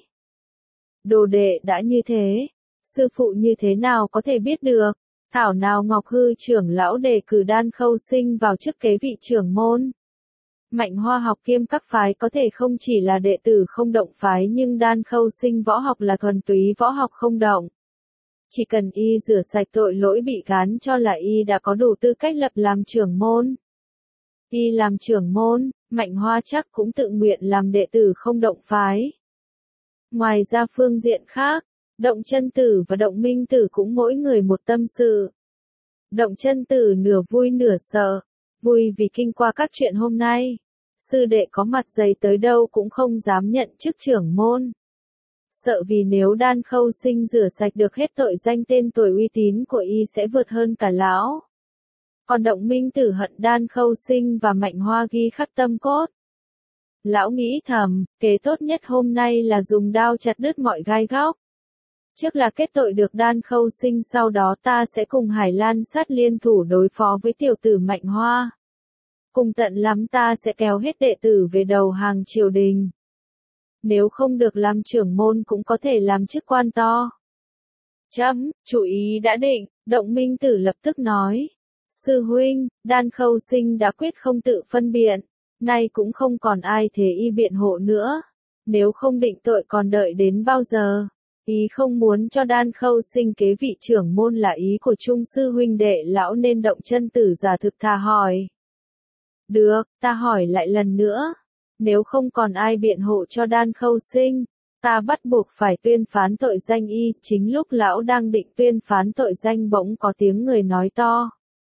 Đồ đệ đã như thế, sư phụ như thế nào có thể biết được, thảo nào Ngọc Hư trưởng lão đề cử Đan Khâu Sinh vào chức kế vị trưởng môn. Mạnh Hoa học kiêm các phái có thể không chỉ là đệ tử không động phái nhưng Đan Khâu Sinh võ học là thuần túy võ học không động. Chỉ cần y rửa sạch tội lỗi bị gán cho là y đã có đủ tư cách lập làm trưởng môn. Y làm trưởng môn, Mạnh Hoa chắc cũng tự nguyện làm đệ tử không động phái. Ngoài ra phương diện khác, Động Chân Tử và Động Minh Tử cũng mỗi người một tâm sự. Động Chân Tử nửa vui nửa sợ, vui vì kinh qua các chuyện hôm nay. Sư đệ có mặt dày tới đâu cũng không dám nhận chức trưởng môn. Sợ vì nếu Đan Khâu Sinh rửa sạch được hết tội danh tên tuổi uy tín của y sẽ vượt hơn cả lão. Còn Động Minh Tử hận Đan Khâu Sinh và Mạnh Hoa ghi khắc tâm cốt. Lão nghĩ thầm, kế tốt nhất hôm nay là dùng đao chặt đứt mọi gai góc. Trước là kết tội được Đan Khâu Sinh, sau đó ta sẽ cùng Hải Lan Sát liên thủ đối phó với tiểu tử Mạnh Hoa. Cùng tận lắm ta sẽ kéo hết đệ tử về đầu hàng triều đình. Nếu không được làm trưởng môn cũng có thể làm chức quan to. Chấm, chủ ý đã định, Động Minh Tử lập tức nói. Sư huynh, Đan Khâu Sinh đã quyết không tự phân biện, nay cũng không còn ai thế y biện hộ nữa. Nếu không định tội còn đợi đến bao giờ? Ý không muốn cho Đan Khâu Sinh kế vị trưởng môn là ý của Trung sư huynh đệ lão nên Động Chân Tử giả thực thà hỏi. Được, ta hỏi lại lần nữa. Nếu không còn ai biện hộ cho Đan Khâu Sinh, ta bắt buộc phải tuyên phán tội danh y. Chính lúc lão đang định tuyên phán tội danh bỗng có tiếng người nói to.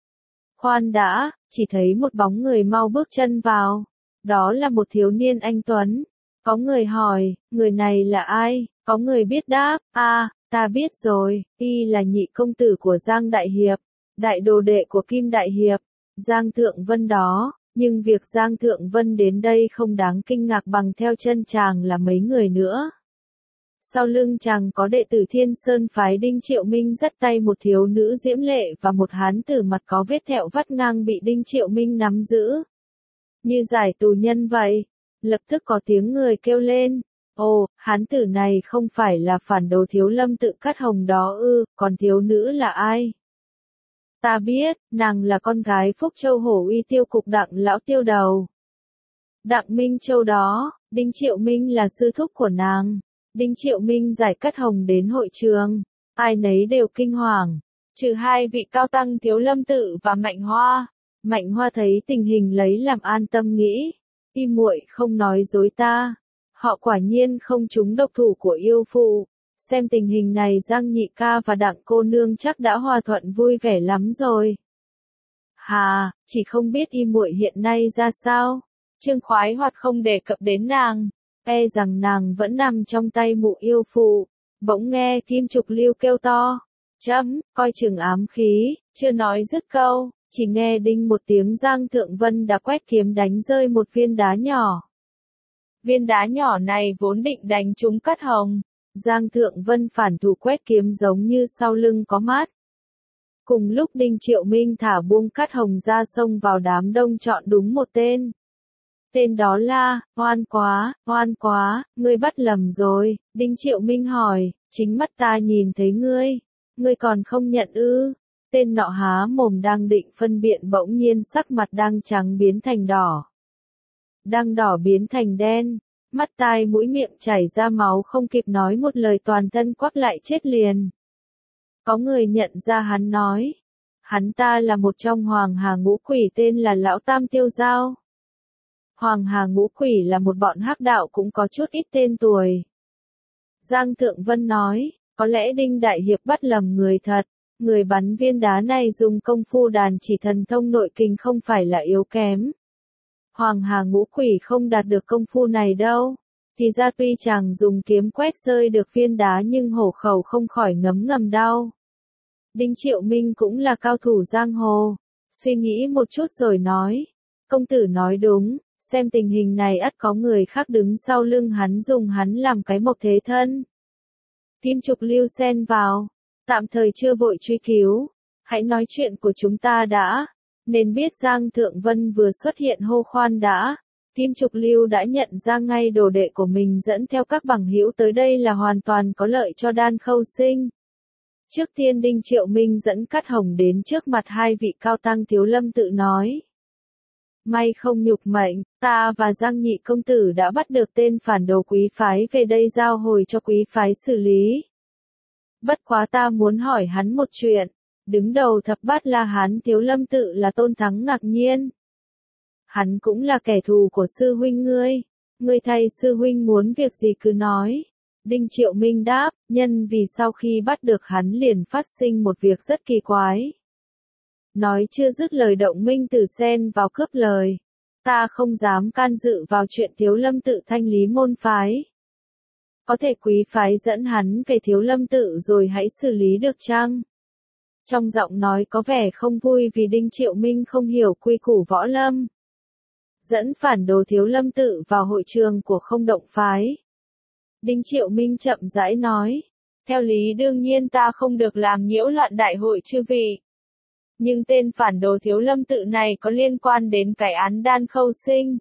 Khoan đã, chỉ thấy một bóng người mau bước chân vào. Đó là một thiếu niên anh tuấn. Có người hỏi, người này là ai? Có người biết đáp, a, Ta biết rồi, y là nhị công tử của Giang Đại Hiệp, đại đồ đệ của Kim Đại Hiệp, Giang Thượng Vân đó, nhưng việc Giang Thượng Vân đến đây không đáng kinh ngạc bằng theo chân chàng là mấy người nữa. Sau lưng chàng có đệ tử Thiên Sơn phái Đinh Triệu Minh dắt tay một thiếu nữ diễm lệ và một hán tử mặt có vết thẹo vắt ngang bị Đinh Triệu Minh nắm giữ. Như giải tù nhân vậy, lập tức có tiếng người kêu lên. Ồ, hán tử này không phải là phản đồ Thiếu Lâm Tự Cát Hồng đó ư, còn thiếu nữ là ai? Ta biết, nàng là con gái Phúc Châu Hổ Uy Tiêu Cục Đặng lão tiêu đầu. Đặng Minh Châu đó, Đinh Triệu Minh là sư thúc của nàng. Đinh Triệu Minh giải Cát Hồng đến hội trường, ai nấy đều kinh hoàng, trừ hai vị cao tăng Thiếu Lâm Tự và Mạnh Hoa. Mạnh Hoa thấy tình hình lấy làm an tâm nghĩ, y muội không nói dối ta, họ quả nhiên không trúng độc thủ của yêu phụ, xem tình hình này Giang nhị ca và Đặng cô nương chắc đã hòa thuận vui vẻ lắm rồi. Hà, chỉ không biết y muội hiện nay ra sao, Trương Khoái Hoạt không đề cập đến nàng, e rằng nàng vẫn nằm trong tay mụ yêu phụ. Bỗng nghe Kim Trục Lưu kêu to, chấm, coi chừng ám khí, chưa nói dứt câu, chỉ nghe đinh một tiếng Giang Thượng Vân đã quét kiếm đánh rơi một viên đá nhỏ. Viên đá nhỏ này vốn định đánh trúng Cát Hồng, Giang Thượng Vân phản thủ quét kiếm giống như sau lưng có mát. Cùng lúc Đinh Triệu Minh thả buông Cát Hồng ra xông vào đám đông chọn đúng một tên. Tên đó là, oan quá, oan quá, ngươi bắt lầm rồi, Đinh Triệu Minh hỏi, chính mắt ta nhìn thấy ngươi, ngươi còn không nhận ư? Tên nọ há mồm đang định phân biện bỗng nhiên sắc mặt đang trắng biến thành đỏ. Đang đỏ biến thành đen, mắt tai mũi miệng chảy ra máu không kịp nói một lời toàn thân quắp lại chết liền. Có người nhận ra hắn nói, hắn ta là một trong Hoàng Hà Ngũ Quỷ tên là Lão Tam Tiêu Giao. Hoàng Hà Ngũ Quỷ là một bọn hắc đạo cũng có chút ít tên tuổi. Giang Thượng Vân nói, có lẽ Đinh Đại Hiệp bắt lầm người thật, người bắn viên đá này dùng công phu đàn chỉ thần thông nội kình không phải là yếu kém. Hoàng Hà Ngũ Quỷ không đạt được công phu này đâu, thì ra tuy chàng dùng kiếm quét rơi được viên đá nhưng hổ khẩu không khỏi ngấm ngầm đau. Đinh Triệu Minh cũng là cao thủ giang hồ, suy nghĩ một chút rồi nói, công tử nói đúng. Xem tình hình này ắt có người khác đứng sau lưng hắn dùng hắn làm cái mộc thế thân. Kim Trục Lưu xen vào, tạm thời chưa vội truy cứu, hãy nói chuyện của chúng ta đã, nên biết Giang Thượng Vân vừa xuất hiện hô khoan đã. Kim Trục Lưu đã nhận ra ngay đồ đệ của mình dẫn theo các bằng hữu tới đây là hoàn toàn có lợi cho Đan Khâu Sinh. Trước tiên Đinh Triệu Minh dẫn Cát Hồng đến trước mặt hai vị cao tăng Thiếu Lâm Tự nói. May không nhục mệnh, ta và Giang nhị công tử đã bắt được tên phản đồ quý phái về đây giao hồi cho quý phái xử lý. Bất quá ta muốn hỏi hắn một chuyện, đứng đầu thập bát La Hán Thiếu Lâm Tự là Tôn Thắng ngạc nhiên. Hắn cũng là kẻ thù của sư huynh ngươi, ngươi thay sư huynh muốn việc gì cứ nói. Đinh Triệu Minh đáp, nhân vì sau khi bắt được hắn liền phát sinh một việc rất kỳ quái. Nói chưa dứt lời Động Minh Tử xen vào cướp lời. Ta không dám can dự vào chuyện Thiếu Lâm Tự thanh lý môn phái. Có thể quý phái dẫn hắn về Thiếu Lâm Tự rồi hãy xử lý được chăng? Trong giọng nói có vẻ không vui vì Đinh Triệu Minh không hiểu quy củ võ lâm. Dẫn phản đồ Thiếu Lâm Tự vào hội trường của Không Động phái. Đinh Triệu Minh chậm rãi nói. Theo lý đương nhiên ta không được làm nhiễu loạn đại hội chư vị. Nhưng tên phản đồ Thiếu Lâm Tự này có liên quan đến cái án Đan Khâu Sinh.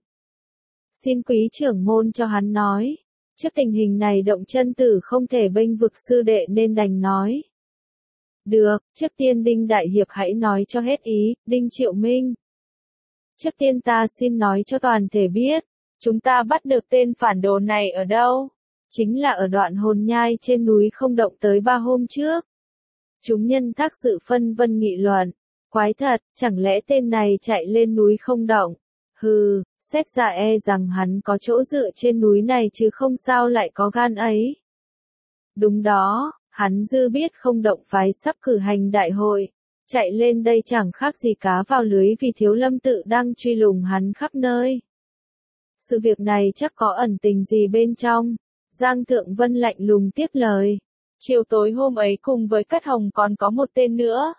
Xin quý trưởng môn cho hắn nói. Trước tình hình này Động Chân Tử không thể bênh vực sư đệ nên đành nói. Được, trước tiên Đinh Đại Hiệp hãy nói cho hết ý, Đinh Triệu Minh. Trước tiên ta xin nói cho toàn thể biết, chúng ta bắt được tên phản đồ này ở đâu? Chính là ở đoạn Hồn Nhai trên núi Không Động tới ba hôm trước. Chúng nhân thác sự phân vân nghị luận. Quái thật, chẳng lẽ tên này chạy lên núi Không Động? Hừ, xét ra e rằng hắn có chỗ dựa trên núi này chứ không sao lại có gan ấy. Đúng đó, hắn dư biết Không Động phái sắp cử hành đại hội. Chạy lên đây chẳng khác gì cá vào lưới vì Thiếu Lâm Tự đang truy lùng hắn khắp nơi. Sự việc này chắc có ẩn tình gì bên trong. Giang Thượng Vân lạnh lùng tiếp lời. Chiều tối hôm ấy cùng với Cát Hồng còn có một tên nữa.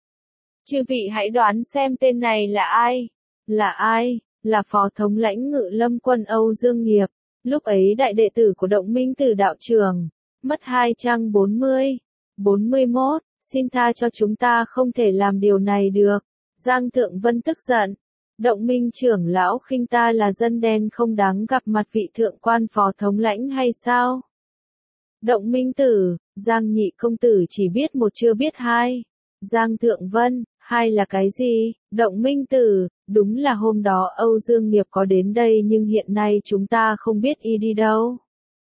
Chư vị hãy đoán xem tên này là ai? Là ai? Là Phó Thống lãnh Ngự Lâm Quân Âu Dương Nghiệp. Lúc ấy đại đệ tử của Động Minh Tử đạo trưởng. Mất hai trang bốn mươi. bốn mươi mốt. Xin tha cho chúng ta không thể làm điều này được. Giang Thượng Vân tức giận. Động Minh trưởng lão khinh ta là dân đen không đáng gặp mặt vị thượng quan Phó Thống lãnh hay sao? Động Minh Tử, Giang nhị công tử chỉ biết một chưa biết hai. Giang Thượng Vân, hai là cái gì? Động Minh Tử, đúng là hôm đó Âu Dương Nghiệp có đến đây nhưng hiện nay chúng ta không biết y đi đâu.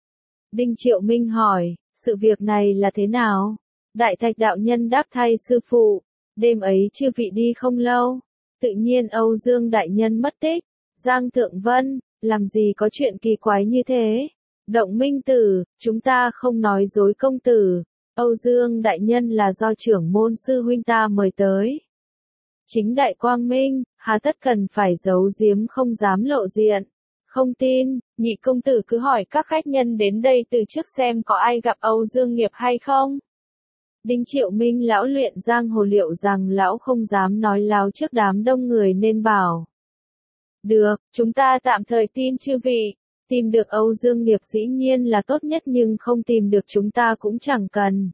Đinh Triệu Minh hỏi, sự việc này là thế nào? Đại Thạch đạo nhân đáp thay sư phụ, đêm ấy chư vị đi không lâu. Tự nhiên Âu Dương đại nhân mất tích. Giang Thượng Vân, làm gì có chuyện kỳ quái như thế? Động Minh Tử, chúng ta không nói dối công tử. Âu Dương đại nhân là do trưởng môn sư huynh ta mời tới. Chính đại quang minh, hà tất cần phải giấu giếm không dám lộ diện. Không tin, nhị công tử cứ hỏi các khách nhân đến đây từ trước xem có ai gặp Âu Dương Nghiệp hay không. Đinh Triệu Minh lão luyện giang hồ liệu rằng lão không dám nói láo trước đám đông người nên bảo. Được, chúng ta tạm thời tin chư vị. Tìm được Âu Dương Nghiệp dĩ nhiên là tốt nhất nhưng không tìm được chúng ta cũng chẳng cần.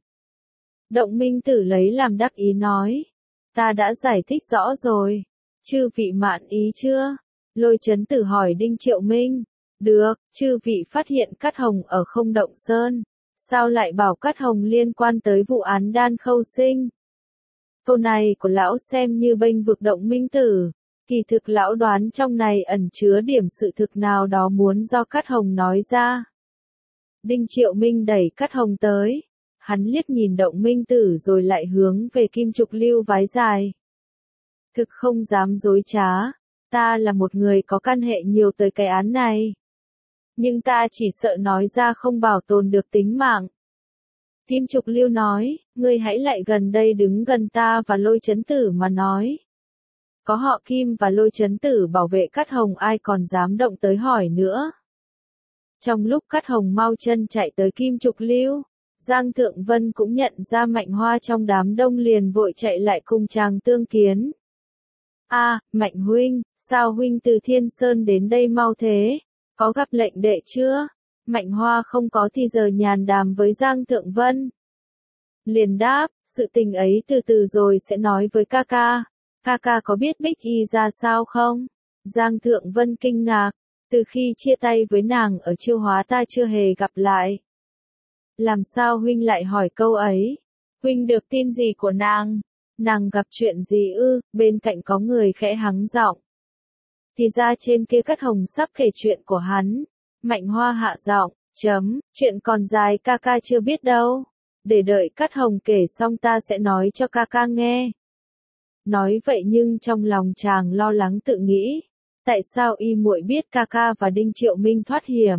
Động Minh Tử lấy làm đắc ý nói. Ta đã giải thích rõ rồi. Chư vị mạn ý chưa? Lôi Chấn Tử hỏi Đinh Triệu Minh. Được, chư vị phát hiện Cát Hồng ở Không Động Sơn. Sao lại bảo Cát Hồng liên quan tới vụ án Đan Khâu Sinh? Câu này của lão xem như bênh vực Động Minh Tử. Kỳ thực lão đoán trong này ẩn chứa điểm sự thực nào đó muốn do Cát Hồng nói ra. Đinh Triệu Minh đẩy Cát Hồng tới. Hắn liếc nhìn Động Minh Tử rồi lại hướng về Kim Trục Lưu vái dài. Thực không dám dối trá. Ta là một người có căn hệ nhiều tới cái án này. Nhưng ta chỉ sợ nói ra không bảo tồn được tính mạng. Kim Trục Lưu nói, ngươi hãy lại gần đây đứng gần ta và Lôi Chấn Tử mà nói. Có họ Kim và Lôi Chấn Tử bảo vệ Cát Hồng ai còn dám động tới hỏi nữa. Trong lúc Cát Hồng mau chân chạy tới Kim Trục Lưu, Giang Thượng Vân cũng nhận ra Mạnh Hoa trong đám đông liền vội chạy lại cùng chàng tương kiến. A, à, Mạnh huynh, sao huynh từ Thiên Sơn đến đây mau thế? Có gặp lệnh đệ chưa? Mạnh Hoa không có thì giờ nhàn đàm với Giang Thượng Vân. Liền đáp, sự tình ấy từ từ rồi sẽ nói với ca ca. Ca ca có biết Bích Y ra sao không? Giang Thượng Vân kinh ngạc, từ khi chia tay với nàng ở Chiêu Hóa ta chưa hề gặp lại. Làm sao huynh lại hỏi câu ấy? Huynh được tin gì của nàng? Nàng gặp chuyện gì ư? Bên cạnh có người khẽ hắng giọng. Thì ra trên kia Cát Hồng sắp kể chuyện của hắn. Mạnh Hoa hạ giọng, chấm, chuyện còn dài ca ca chưa biết đâu. Để đợi Cát Hồng kể xong ta sẽ nói cho ca ca nghe. Nói vậy nhưng trong lòng chàng lo lắng tự nghĩ. Tại sao y muội biết ca ca và Đinh Triệu Minh thoát hiểm?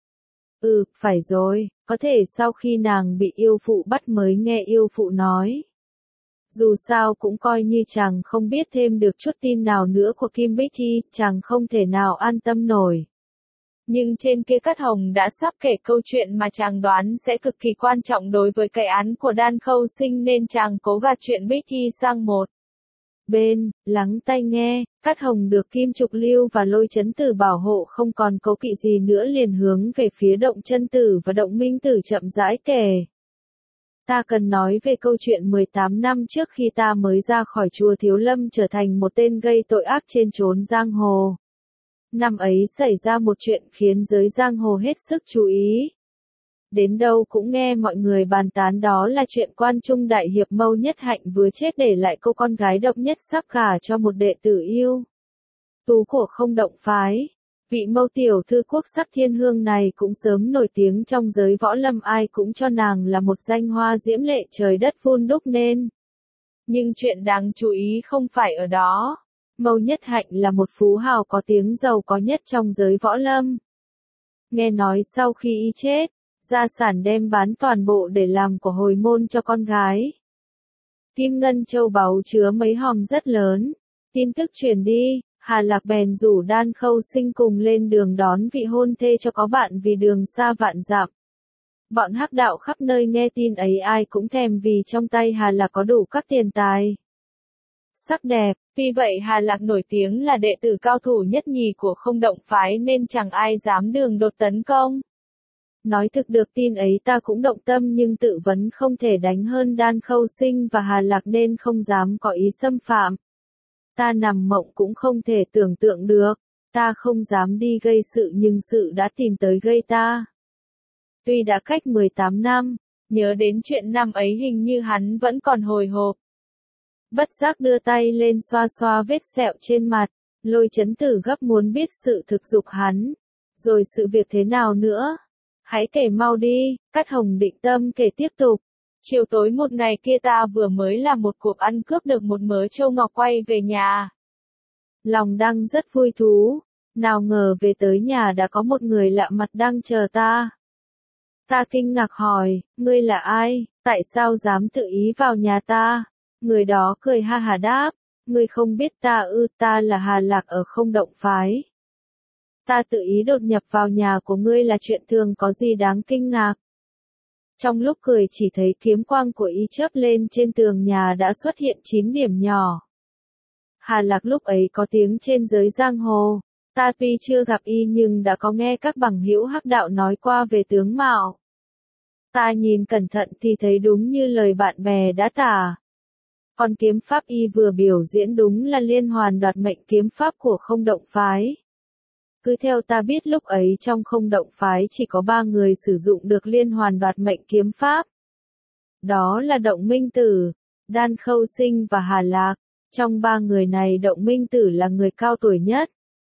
Ừ, phải rồi, có thể sau khi nàng bị yêu phụ bắt mới nghe yêu phụ nói. Dù sao cũng coi như chàng không biết thêm được chút tin nào nữa của Kim Bích Chi, chàng không thể nào an tâm nổi. Nhưng trên kia Cát Hồng đã sắp kể câu chuyện mà chàng đoán sẽ cực kỳ quan trọng đối với cái án của Đan Khâu Sinh nên chàng cố gạt chuyện Bích Chi sang một bên, lắng tai nghe. Cát Hồng được Kim Trục Lưu và Lôi Chấn Tử bảo hộ không còn cố kỵ gì nữa liền hướng về phía Động Chân Tử và Động Minh Tử chậm rãi kể. Ta cần nói về câu chuyện mười tám năm trước khi ta mới ra khỏi chùa Thiếu Lâm trở thành một tên gây tội ác trên chốn giang hồ. Năm ấy xảy ra một chuyện khiến giới giang hồ hết sức chú ý. Đến đâu cũng nghe mọi người bàn tán đó là chuyện Quan Trung đại hiệp Mâu Nhất Hạnh vừa chết để lại cô con gái độc nhất sắp gả cho một đệ tử yêu tú của Không Động phái. Vị Mâu tiểu thư quốc sắc thiên hương này cũng sớm nổi tiếng trong giới võ lâm, ai cũng cho nàng là một danh hoa diễm lệ trời đất vun đúc nên. Nhưng chuyện đáng chú ý không phải ở đó. Mâu Nhất Hạnh là một phú hào có tiếng giàu có nhất trong giới võ lâm. Nghe nói sau khi y chết, gia sản đem bán toàn bộ để làm của hồi môn cho con gái. Kim ngân châu báu chứa mấy hòm rất lớn. Tin tức truyền đi, Hà Lạc bèn rủ Đan Khâu Sinh cùng lên đường đón vị hôn thê cho có bạn vì đường xa vạn dặm. Bọn hắc đạo khắp nơi nghe tin ấy ai cũng thèm vì trong tay Hà Lạc có đủ các tiền tài. Sắc đẹp, vì vậy Hà Lạc nổi tiếng là đệ tử cao thủ nhất nhì của không động phái nên chẳng ai dám đường đột tấn công. Nói thực được tin ấy ta cũng động tâm nhưng tự vấn không thể đánh hơn Đan Khâu Sinh và Hà Lạc nên không dám có ý xâm phạm. Ta nằm mộng cũng không thể tưởng tượng được, ta không dám đi gây sự nhưng sự đã tìm tới gây ta. Tuy đã cách mười tám năm, nhớ đến chuyện năm ấy hình như hắn vẫn còn hồi hộp. Bất giác đưa tay lên xoa xoa vết sẹo trên mặt, Lôi Chấn Tử gấp muốn biết sự thực dục hắn. Rồi sự việc thế nào nữa? Hãy kể mau đi, Cát Hồng định tâm kể tiếp tục. Chiều tối một ngày kia ta vừa mới làm một cuộc ăn cướp được một mớ châu ngọc quay về nhà. Lòng đang rất vui thú, nào ngờ về tới nhà đã có một người lạ mặt đang chờ ta. Ta kinh ngạc hỏi, ngươi là ai, tại sao dám tự ý vào nhà ta? Người đó cười ha hà đáp, ngươi không biết ta ư, ta là Hà Lạc ở không động phái. Ta tự ý đột nhập vào nhà của ngươi là chuyện thường có gì đáng kinh ngạc. Trong lúc cười chỉ thấy kiếm quang của y chớp lên trên tường nhà đã xuất hiện chín điểm nhỏ. Hà Lạc lúc ấy có tiếng trên giới giang hồ, ta tuy chưa gặp y nhưng đã có nghe các bằng hữu hắc đạo nói qua về tướng mạo. Ta nhìn cẩn thận thì thấy đúng như lời bạn bè đã tả. Còn kiếm pháp y vừa biểu diễn đúng là liên hoàn đoạt mệnh kiếm pháp của không động phái. Cứ theo ta biết lúc ấy trong không động phái chỉ có ba người sử dụng được liên hoàn đoạt mệnh kiếm pháp. Đó là Động Minh Tử, Đan Khâu Sinh và Hà Lạc. Trong ba người này Động Minh Tử là người cao tuổi nhất.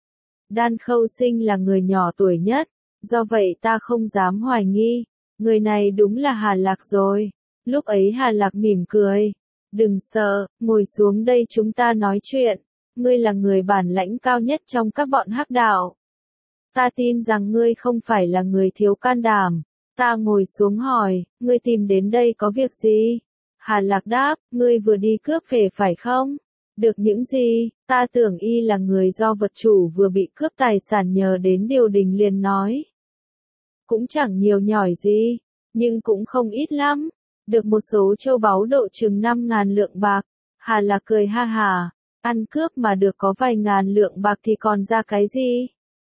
Đan Khâu Sinh là người nhỏ tuổi nhất, do vậy ta không dám hoài nghi. Người này đúng là Hà Lạc rồi. Lúc ấy Hà Lạc mỉm cười. Đừng sợ, ngồi xuống đây chúng ta nói chuyện. Ngươi là người bản lãnh cao nhất trong các bọn hắc đạo. Ta tin rằng ngươi không phải là người thiếu can đảm. Ta ngồi xuống hỏi, ngươi tìm đến đây có việc gì? Hà Lạc đáp, ngươi vừa đi cướp về phải không? Được những gì? Ta tưởng y là người do vật chủ vừa bị cướp tài sản nhờ đến điều đình liền nói. Cũng chẳng nhiều nhỏi gì, nhưng cũng không ít lắm. Được một số châu báu độ chừng năm ngàn lượng bạc. Hà Lạc cười ha hà, ăn cướp mà được có vài ngàn lượng bạc thì còn ra cái gì?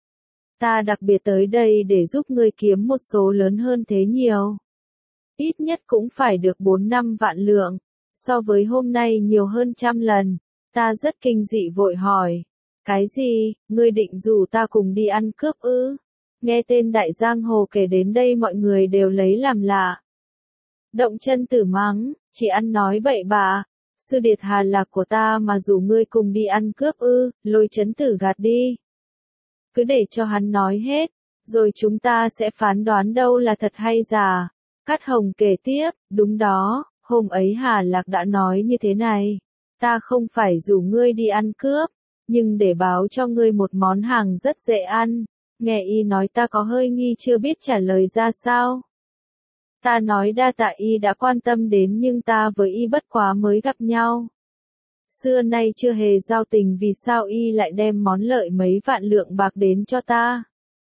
Ta đặc biệt tới đây để giúp ngươi kiếm một số lớn hơn thế nhiều. Ít nhất cũng phải được bốn năm vạn lượng, so với hôm nay nhiều hơn trăm lần. Ta rất kinh dị vội hỏi, cái gì, ngươi định rủ ta cùng đi ăn cướp ư? Nghe tên đại giang hồ kể đến đây mọi người đều lấy làm lạ. Động Chân Tử mắng, chỉ ăn nói bậy bạ, sư điệt Hà Lạc của ta mà rủ ngươi cùng đi ăn cướp ư? Lôi Chấn Tử gạt đi. Cứ để cho hắn nói hết, rồi chúng ta sẽ phán đoán đâu là thật hay giả. Cát Hồng kể tiếp, đúng đó, hôm ấy Hà Lạc đã nói như thế này. Ta không phải rủ ngươi đi ăn cướp, nhưng để báo cho ngươi một món hàng rất dễ ăn. Nghe y nói ta có hơi nghi chưa biết trả lời ra sao. Ta nói đa tạ y đã quan tâm đến nhưng ta với y bất quá mới gặp nhau. Xưa nay chưa hề giao tình vì sao y lại đem món lợi mấy vạn lượng bạc đến cho ta.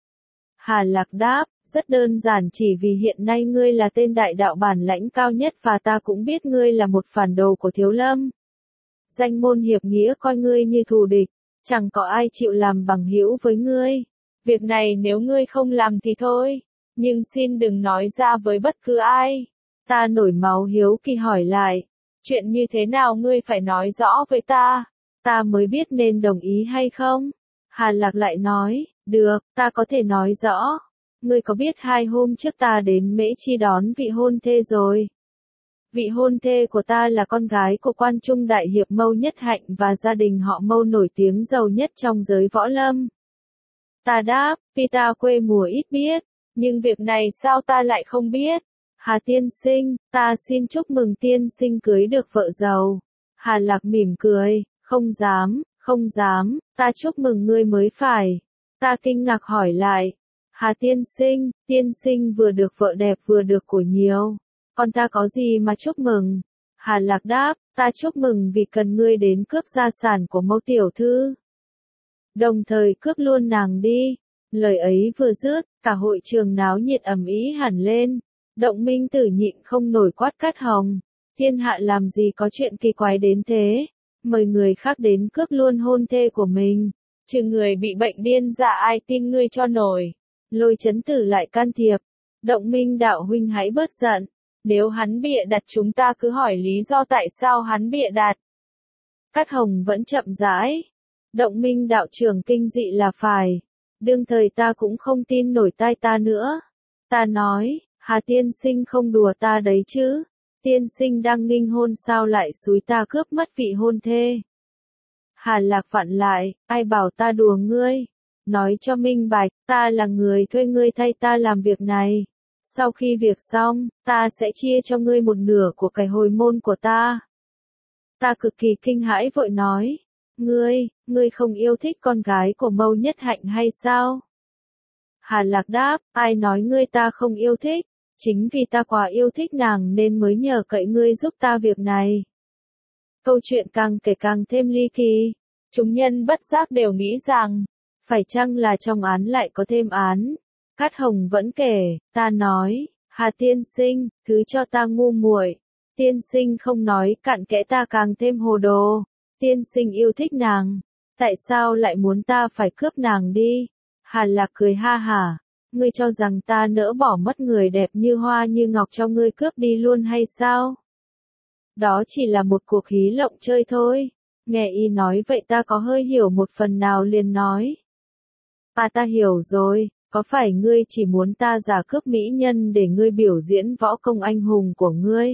Hà Lạc đáp, rất đơn giản chỉ vì hiện nay ngươi là tên đại đạo bản lãnh cao nhất và ta cũng biết ngươi là một phản đồ của Thiếu Lâm. Danh môn hiệp nghĩa coi ngươi như thù địch, chẳng có ai chịu làm bằng hữu với ngươi. Việc này nếu ngươi không làm thì thôi, nhưng xin đừng nói ra với bất cứ ai. Ta nổi máu hiếu kỳ hỏi lại, chuyện như thế nào ngươi phải nói rõ với ta, ta mới biết nên đồng ý hay không. Hà Lạc lại nói, được, ta có thể nói rõ. Ngươi có biết hai hôm trước ta đến Mễ Chi đón vị hôn thê rồi. Vị hôn thê của ta là con gái của quan trung đại hiệp Mâu Nhất Hạnh và gia đình họ Mâu nổi tiếng giàu nhất trong giới võ lâm. Ta đáp, vì ta quê mùa ít biết, nhưng việc này sao ta lại không biết. Hà tiên sinh, ta xin chúc mừng tiên sinh cưới được vợ giàu. Hà Lạc mỉm cười, không dám, không dám, ta chúc mừng ngươi mới phải. Ta kinh ngạc hỏi lại, Hà tiên sinh, tiên sinh vừa được vợ đẹp vừa được của nhiều, còn ta có gì mà chúc mừng? Hà Lạc đáp, ta chúc mừng vì cần ngươi đến cướp gia sản của Mâu tiểu thư. Đồng thời cướp luôn nàng đi. Lời ấy vừa dứt, cả hội trường náo nhiệt ầm ĩ hẳn lên. Động Minh Tử nhịn không nổi quát Cát Hồng. Thiên hạ làm gì có chuyện kỳ quái đến thế? Mời người khác đến cướp luôn hôn thê của mình. Trừ người bị bệnh điên dạ ai tin ngươi cho nổi. Lôi Chấn Tử lại can thiệp. Động Minh đạo huynh hãy bớt giận. Nếu hắn bịa đặt chúng ta cứ hỏi lý do tại sao hắn bịa đặt. Cát Hồng vẫn chậm rãi. Động Minh đạo trưởng kinh dị là phải. Đương thời ta cũng không tin nổi tai ta nữa. Ta nói, Hà tiên sinh không đùa ta đấy chứ. Tiên sinh đang nghinh hôn sao lại xúi ta cướp mất vị hôn thê. Hà Lạc vặn lại, ai bảo ta đùa ngươi. Nói cho minh bạch, ta là người thuê ngươi thay ta làm việc này. Sau khi việc xong, ta sẽ chia cho ngươi một nửa của cải hồi môn của ta. Ta cực kỳ kinh hãi vội nói. Ngươi, ngươi không yêu thích con gái của Mâu Nhất Hạnh hay sao? Hà Lạc đáp, ai nói ngươi ta không yêu thích? Chính vì ta quá yêu thích nàng nên mới nhờ cậy ngươi giúp ta việc này. Câu chuyện càng kể càng thêm ly kỳ. Chúng nhân bất giác đều nghĩ rằng, phải chăng là trong án lại có thêm án? Cát Hồng vẫn kể, ta nói, Hà tiên sinh, thứ cho ta ngu muội. Tiên sinh không nói cặn kẽ ta càng thêm hồ đồ. Tiên sinh yêu thích nàng, tại sao lại muốn ta phải cướp nàng đi? Hà Lạc cười ha hả, ngươi cho rằng ta nỡ bỏ mất người đẹp như hoa như ngọc cho ngươi cướp đi luôn hay sao? Đó chỉ là một cuộc hí lộng chơi thôi. Nghe y nói vậy ta có hơi hiểu một phần nào liền nói. À ta hiểu rồi, có phải ngươi chỉ muốn ta giả cướp mỹ nhân để ngươi biểu diễn võ công anh hùng của ngươi?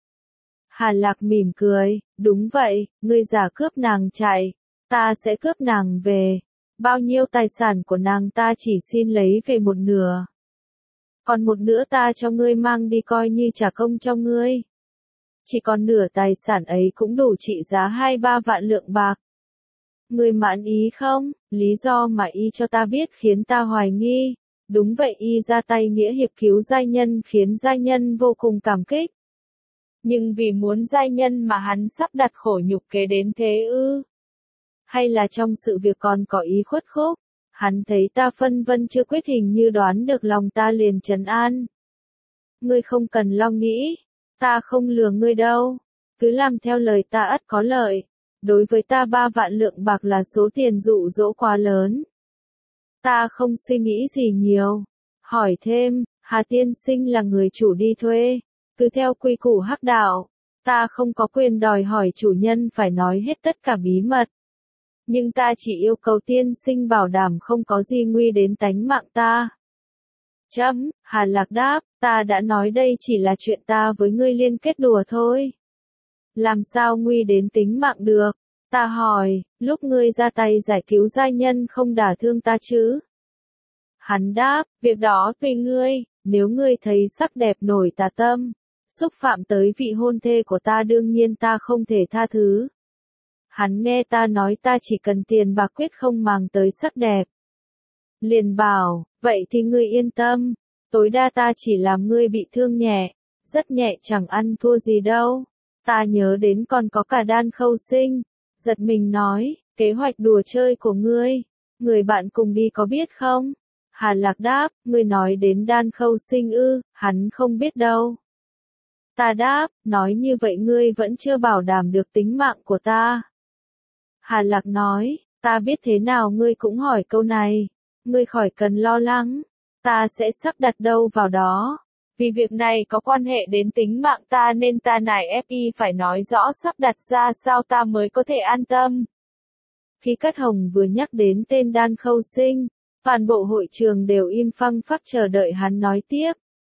Hà Lạc mỉm cười, đúng vậy, ngươi giả cướp nàng chạy, ta sẽ cướp nàng về. Bao nhiêu tài sản của nàng ta chỉ xin lấy về một nửa. Còn một nửa ta cho ngươi mang đi coi như trả công cho ngươi. Chỉ còn nửa tài sản ấy cũng đủ trị giá hai ba vạn lượng bạc. Ngươi mãn ý không? Lý do mà y cho ta biết khiến ta hoài nghi. Đúng vậy, y ra tay nghĩa hiệp cứu giai nhân khiến giai nhân vô cùng cảm kích. Nhưng vì muốn giai nhân mà hắn sắp đặt khổ nhục kế đến thế ư? Hay là trong sự việc còn có ý khuất khúc? Hắn thấy ta phân vân chưa quyết, hình như đoán được lòng ta liền trấn an. Ngươi không cần lo nghĩ, ta không lừa ngươi đâu, cứ làm theo lời ta ắt có lợi. Đối với ta ba vạn lượng bạc là số tiền dụ dỗ quá lớn. Ta không suy nghĩ gì nhiều. Hỏi thêm, Hà tiên sinh là người chủ đi thuê, cứ theo quy củ hắc đạo, ta không có quyền đòi hỏi chủ nhân phải nói hết tất cả bí mật. Nhưng ta chỉ yêu cầu tiên sinh bảo đảm không có gì nguy đến tánh mạng ta. Chấm, Hà Lạc đáp, ta đã nói đây chỉ là chuyện ta với ngươi liên kết đùa thôi. Làm sao nguy đến tính mạng được? Ta hỏi, lúc ngươi ra tay giải cứu giai nhân không đả thương ta chứ? Hắn đáp, việc đó tùy ngươi, nếu ngươi thấy sắc đẹp nổi tà tâm, xúc phạm tới vị hôn thê của ta đương nhiên ta không thể tha thứ. Hắn nghe ta nói ta chỉ cần tiền bạc quyết không màng tới sắc đẹp. Liền bảo, vậy thì ngươi yên tâm, tối đa ta chỉ làm ngươi bị thương nhẹ, rất nhẹ chẳng ăn thua gì đâu. Ta nhớ đến còn có cả Đan Khâu Sinh, giật mình nói, kế hoạch đùa chơi của ngươi, người bạn cùng đi có biết không? Hà Lạc đáp, ngươi nói đến Đan Khâu Sinh ư, hắn không biết đâu. Ta đáp, nói như vậy ngươi vẫn chưa bảo đảm được tính mạng của ta. Hà Lạc nói, ta biết thế nào ngươi cũng hỏi câu này, ngươi khỏi cần lo lắng, ta sẽ sắp đặt đâu vào đó. Vì việc này có quan hệ đến tính mạng ta nên ta nài ép y phải nói rõ sắp đặt ra sao ta mới có thể an tâm. Khi Cát Hồng vừa nhắc đến tên Đan Khâu Sinh, toàn bộ hội trường đều im phăng phắc chờ đợi hắn nói tiếp.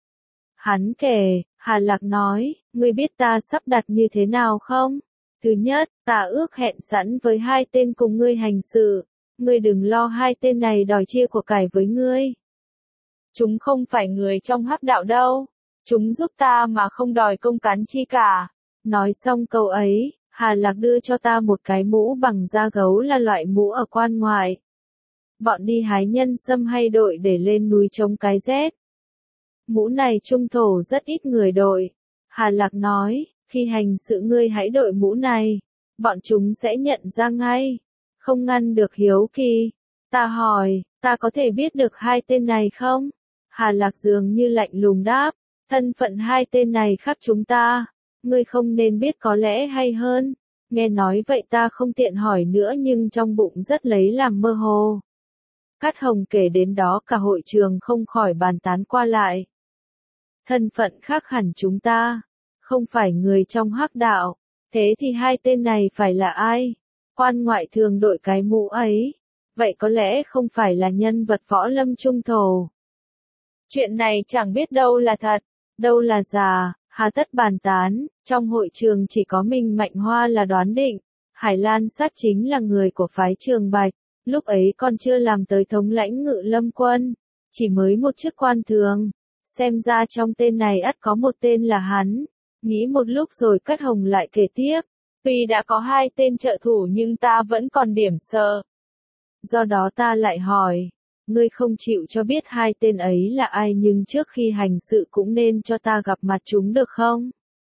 Hắn kể, Hà Lạc nói, ngươi biết ta sắp đặt như thế nào không? Thứ nhất, ta ước hẹn sẵn với hai tên cùng ngươi hành sự, ngươi đừng lo hai tên này đòi chia của cải với ngươi. Chúng không phải người trong hắc đạo đâu, chúng giúp ta mà không đòi công cán chi cả. Nói xong câu ấy, Hà Lạc đưa cho ta một cái mũ bằng da gấu, là loại mũ ở quan ngoại. Bọn đi hái nhân sâm hay đội để lên núi chống cái rét. Mũ này trung thổ rất ít người đội. Hà Lạc nói, khi hành sự ngươi hãy đội mũ này, bọn chúng sẽ nhận ra ngay, không ngăn được hiếu kỳ. Ta hỏi, ta có thể biết được hai tên này không? Hà Lạc dường như lạnh lùng đáp, Thân phận hai tên này khác chúng ta, ngươi không nên biết có lẽ hay hơn. Nghe nói vậy ta không tiện hỏi nữa nhưng trong bụng rất lấy làm mơ hồ. Cát Hồng kể đến đó cả hội trường không khỏi bàn tán qua lại. Thân phận khác hẳn chúng ta, không phải người trong hắc đạo, thế thì hai tên này phải là ai? Quan ngoại thường đội cái mũ ấy, vậy có lẽ không phải là nhân vật võ lâm trung thổ. Chuyện này chẳng biết đâu là thật, đâu là giả, hà tất bàn tán, trong hội trường chỉ có mình Mạnh Hoa là đoán định, Hải Lan Sát chính là người của phái Trường Bạch, lúc ấy còn chưa làm tới thống lãnh ngự lâm quân, chỉ mới một chức quan thường, xem ra trong tên này ắt có một tên là hắn, nghĩ một lúc rồi Cát Hồng lại kể tiếp, tuy đã có hai tên trợ thủ nhưng ta vẫn còn điểm sợ. Do đó ta lại hỏi, ngươi không chịu cho biết hai tên ấy là ai nhưng trước khi hành sự cũng nên cho ta gặp mặt chúng được không?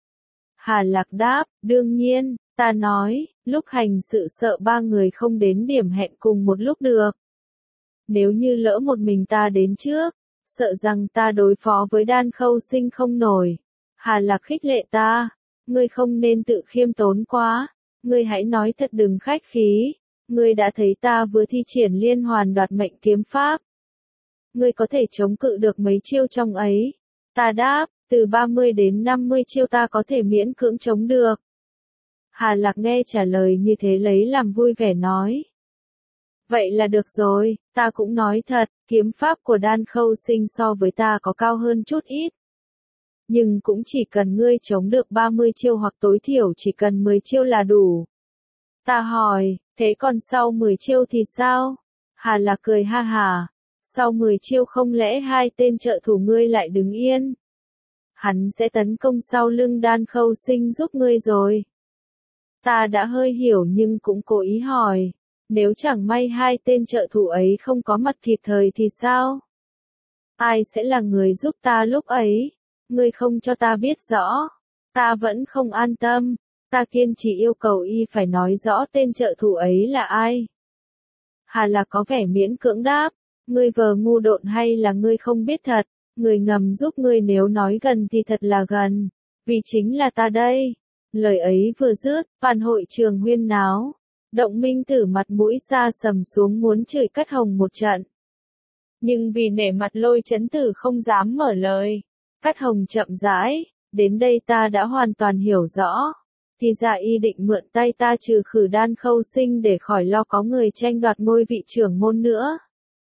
Hà Lạc đáp, đương nhiên, ta nói, lúc hành sự sợ ba người không đến điểm hẹn cùng một lúc được. Nếu như lỡ một mình ta đến trước, sợ rằng ta đối phó với Đan Khâu Sinh không nổi. Hà Lạc khích lệ ta, ngươi không nên tự khiêm tốn quá, ngươi hãy nói thật đừng khách khí. Ngươi đã thấy ta vừa thi triển liên hoàn đoạt mệnh kiếm pháp. Ngươi có thể chống cự được mấy chiêu trong ấy? Ta đáp, từ ba mươi đến năm mươi chiêu ta có thể miễn cưỡng chống được. Hà Lạc nghe trả lời như thế lấy làm vui vẻ nói. Vậy là được rồi, ta cũng nói thật, kiếm pháp của Đan Khâu Sinh so với ta có cao hơn chút ít. Nhưng cũng chỉ cần ngươi chống được ba mươi chiêu hoặc tối thiểu chỉ cần mười chiêu là đủ. Ta hỏi, thế còn sau mười chiêu thì sao? Hà Lạc cười ha hà. Sau mười chiêu không lẽ hai tên trợ thủ ngươi lại đứng yên? Hắn sẽ tấn công sau lưng Đan Khâu Sinh giúp ngươi rồi. Ta đã hơi hiểu nhưng cũng cố ý hỏi. Nếu chẳng may hai tên trợ thủ ấy không có mặt kịp thời thì sao? Ai sẽ là người giúp ta lúc ấy? Ngươi không cho ta biết rõ. Ta vẫn không an tâm. Ta kiên trì yêu cầu y phải nói rõ tên trợ thủ ấy là ai. Hà Lạc có vẻ miễn cưỡng đáp, ngươi vờ ngu độn hay là ngươi không biết thật, người ngầm giúp ngươi nếu nói gần thì thật là gần, vì chính là ta đây. Lời ấy vừa dứt, toàn hội trường huyên náo, Động Minh Tử mặt mũi xa sầm xuống muốn chửi Cát Hồng một trận. Nhưng vì nể mặt Lôi Chấn Tử không dám mở lời, Cát Hồng chậm rãi, đến đây ta đã hoàn toàn hiểu rõ. Thì ra y định mượn tay ta trừ khử Đan Khâu Sinh để khỏi lo có người tranh đoạt ngôi vị trưởng môn nữa.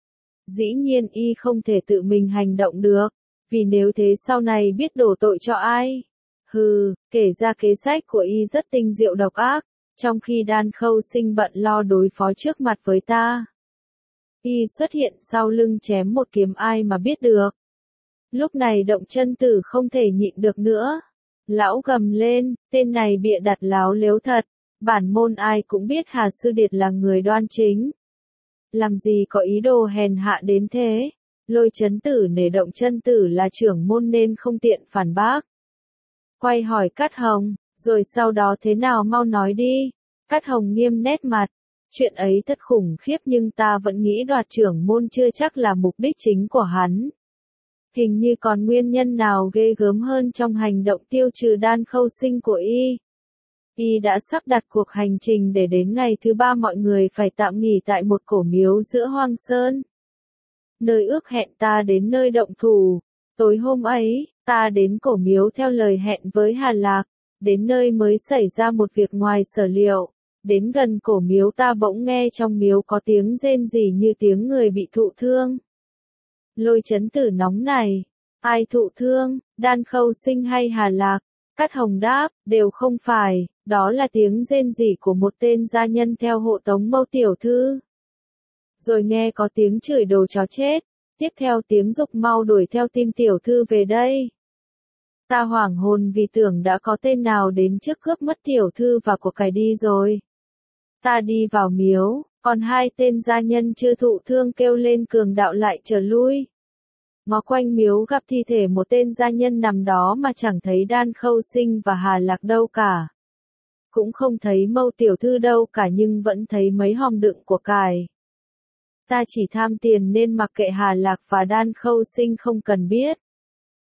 Dĩ nhiên y không thể tự mình hành động được, vì nếu thế sau này biết đổ tội cho ai. Hừ, kể ra kế sách của y rất tinh diệu độc ác, trong khi Đan Khâu Sinh bận lo đối phó trước mặt với ta. Y xuất hiện sau lưng chém một kiếm ai mà biết được. Lúc này Động Chân Tử không thể nhịn được nữa. Lão gầm lên, tên này bịa đặt láo lếu thật, bản môn ai cũng biết Hà Sư Điệt là người đoan chính. Làm gì có ý đồ hèn hạ đến thế, Lôi Chấn Tử nể Động Chân Tử là trưởng môn nên không tiện phản bác. Quay hỏi Cát Hồng, rồi sau đó thế nào mau nói đi. Cát Hồng nghiêm nét mặt, chuyện ấy thật khủng khiếp nhưng ta vẫn nghĩ đoạt trưởng môn chưa chắc là mục đích chính của hắn. Hình như còn nguyên nhân nào ghê gớm hơn trong hành động tiêu trừ Đan Khâu Sinh của y. Y đã sắp đặt cuộc hành trình để đến ngày thứ ba mọi người phải tạm nghỉ tại một cổ miếu giữa hoang sơn. Nơi ước hẹn ta đến nơi động thủ. Tối hôm ấy, ta đến cổ miếu theo lời hẹn với Hà Lạc. Đến nơi mới xảy ra một việc ngoài sở liệu. Đến gần cổ miếu ta bỗng nghe trong miếu có tiếng rên rỉ như tiếng người bị thụ thương. Lôi Chấn Tử nóng này, ai thụ thương, Đan Khâu Sinh hay Hà Lạc? Cát Hồng đáp, đều không phải, đó là tiếng rên rỉ của một tên gia nhân theo hộ tống Mâu tiểu thư. Rồi nghe có tiếng chửi đồ chó chết, tiếp theo tiếng giục mau đuổi theo tim tiểu thư về đây. Ta hoảng hồn vì tưởng đã có tên nào đến trước cướp mất tiểu thư và của cải đi rồi. Ta đi vào miếu, còn hai tên gia nhân chưa thụ thương kêu lên cường đạo lại trở lui. Ngó quanh miếu gặp thi thể một tên gia nhân nằm đó mà chẳng thấy Đan Khâu Sinh và Hà Lạc đâu cả. Cũng không thấy Mâu tiểu thư đâu cả nhưng vẫn thấy mấy hòm đựng của cải. Ta chỉ tham tiền nên mặc kệ Hà Lạc và Đan Khâu Sinh không cần biết.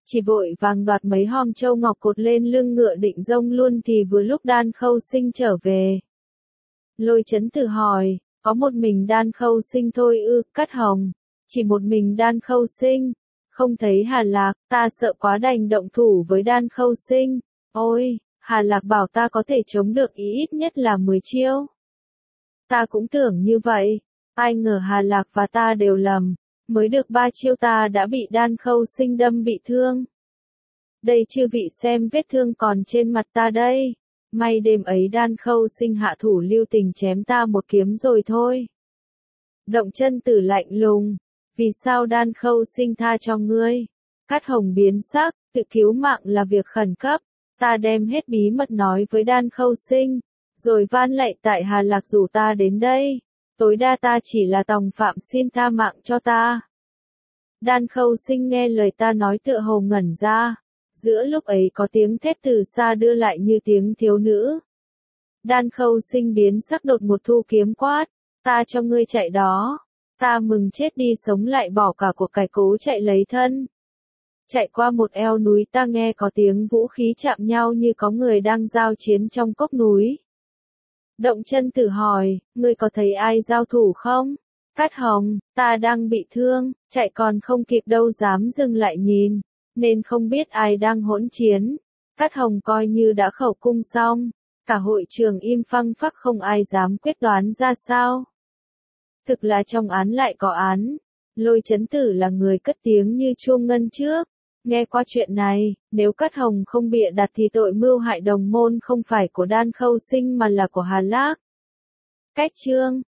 chỉ vội vàng đoạt mấy hòm châu ngọc cột lên lưng ngựa định rông luôn thì vừa lúc Đan Khâu Sinh trở về. Lôi Chấn Tử hỏi, có một mình Đan Khâu Sinh thôi ư? Cát Hồng, chỉ một mình Đan Khâu Sinh, không thấy Hà Lạc, ta sợ quá đành động thủ với Đan Khâu Sinh. Ôi, Hà Lạc bảo ta có thể chống được ý ít nhất là mười chiêu. Ta cũng tưởng như vậy, ai ngờ Hà Lạc và ta đều lầm, mới được ba chiêu ta đã bị Đan Khâu Sinh đâm bị thương. Đây chư vị xem vết thương còn trên mặt ta đây, may đêm ấy Đan Khâu Sinh hạ thủ lưu tình chém ta một kiếm rồi thôi. Động Chân Tử lạnh lùng, vì sao Đan Khâu Sinh tha cho ngươi? Cát Hồng biến sắc, tự cứu mạng là việc khẩn cấp, ta đem hết bí mật nói với Đan Khâu Sinh, rồi van lạy tại Hà Lạc rủ ta đến đây, tối đa ta chỉ là tòng phạm xin tha mạng cho ta. Đan Khâu Sinh nghe lời ta nói tựa hồ ngẩn ra, giữa lúc ấy có tiếng thét từ xa đưa lại như tiếng thiếu nữ. Đan Khâu Sinh biến sắc đột một thu kiếm quát, ta cho ngươi chạy đó, ta mừng chết đi sống lại bỏ cả cuộc cải cố chạy lấy thân. Chạy qua một eo núi ta nghe có tiếng vũ khí chạm nhau như có người đang giao chiến trong cốc núi. Động Chân Tử hỏi, ngươi có thấy ai giao thủ không? Cát Hồng, ta đang bị thương, chạy còn không kịp đâu dám dừng lại nhìn, nên không biết ai đang hỗn chiến. Cát Hồng coi như đã khẩu cung xong, cả hội trường im phăng phắc không ai dám quyết đoán ra sao. Thực là trong án lại có án, Lôi Chấn Tử là người cất tiếng như chuông ngân trước. Nghe qua chuyện này, nếu Cát Hồng không bịa đặt thì tội mưu hại đồng môn không phải của Đan Khâu Sinh mà là của Hà Lạc. Cách chương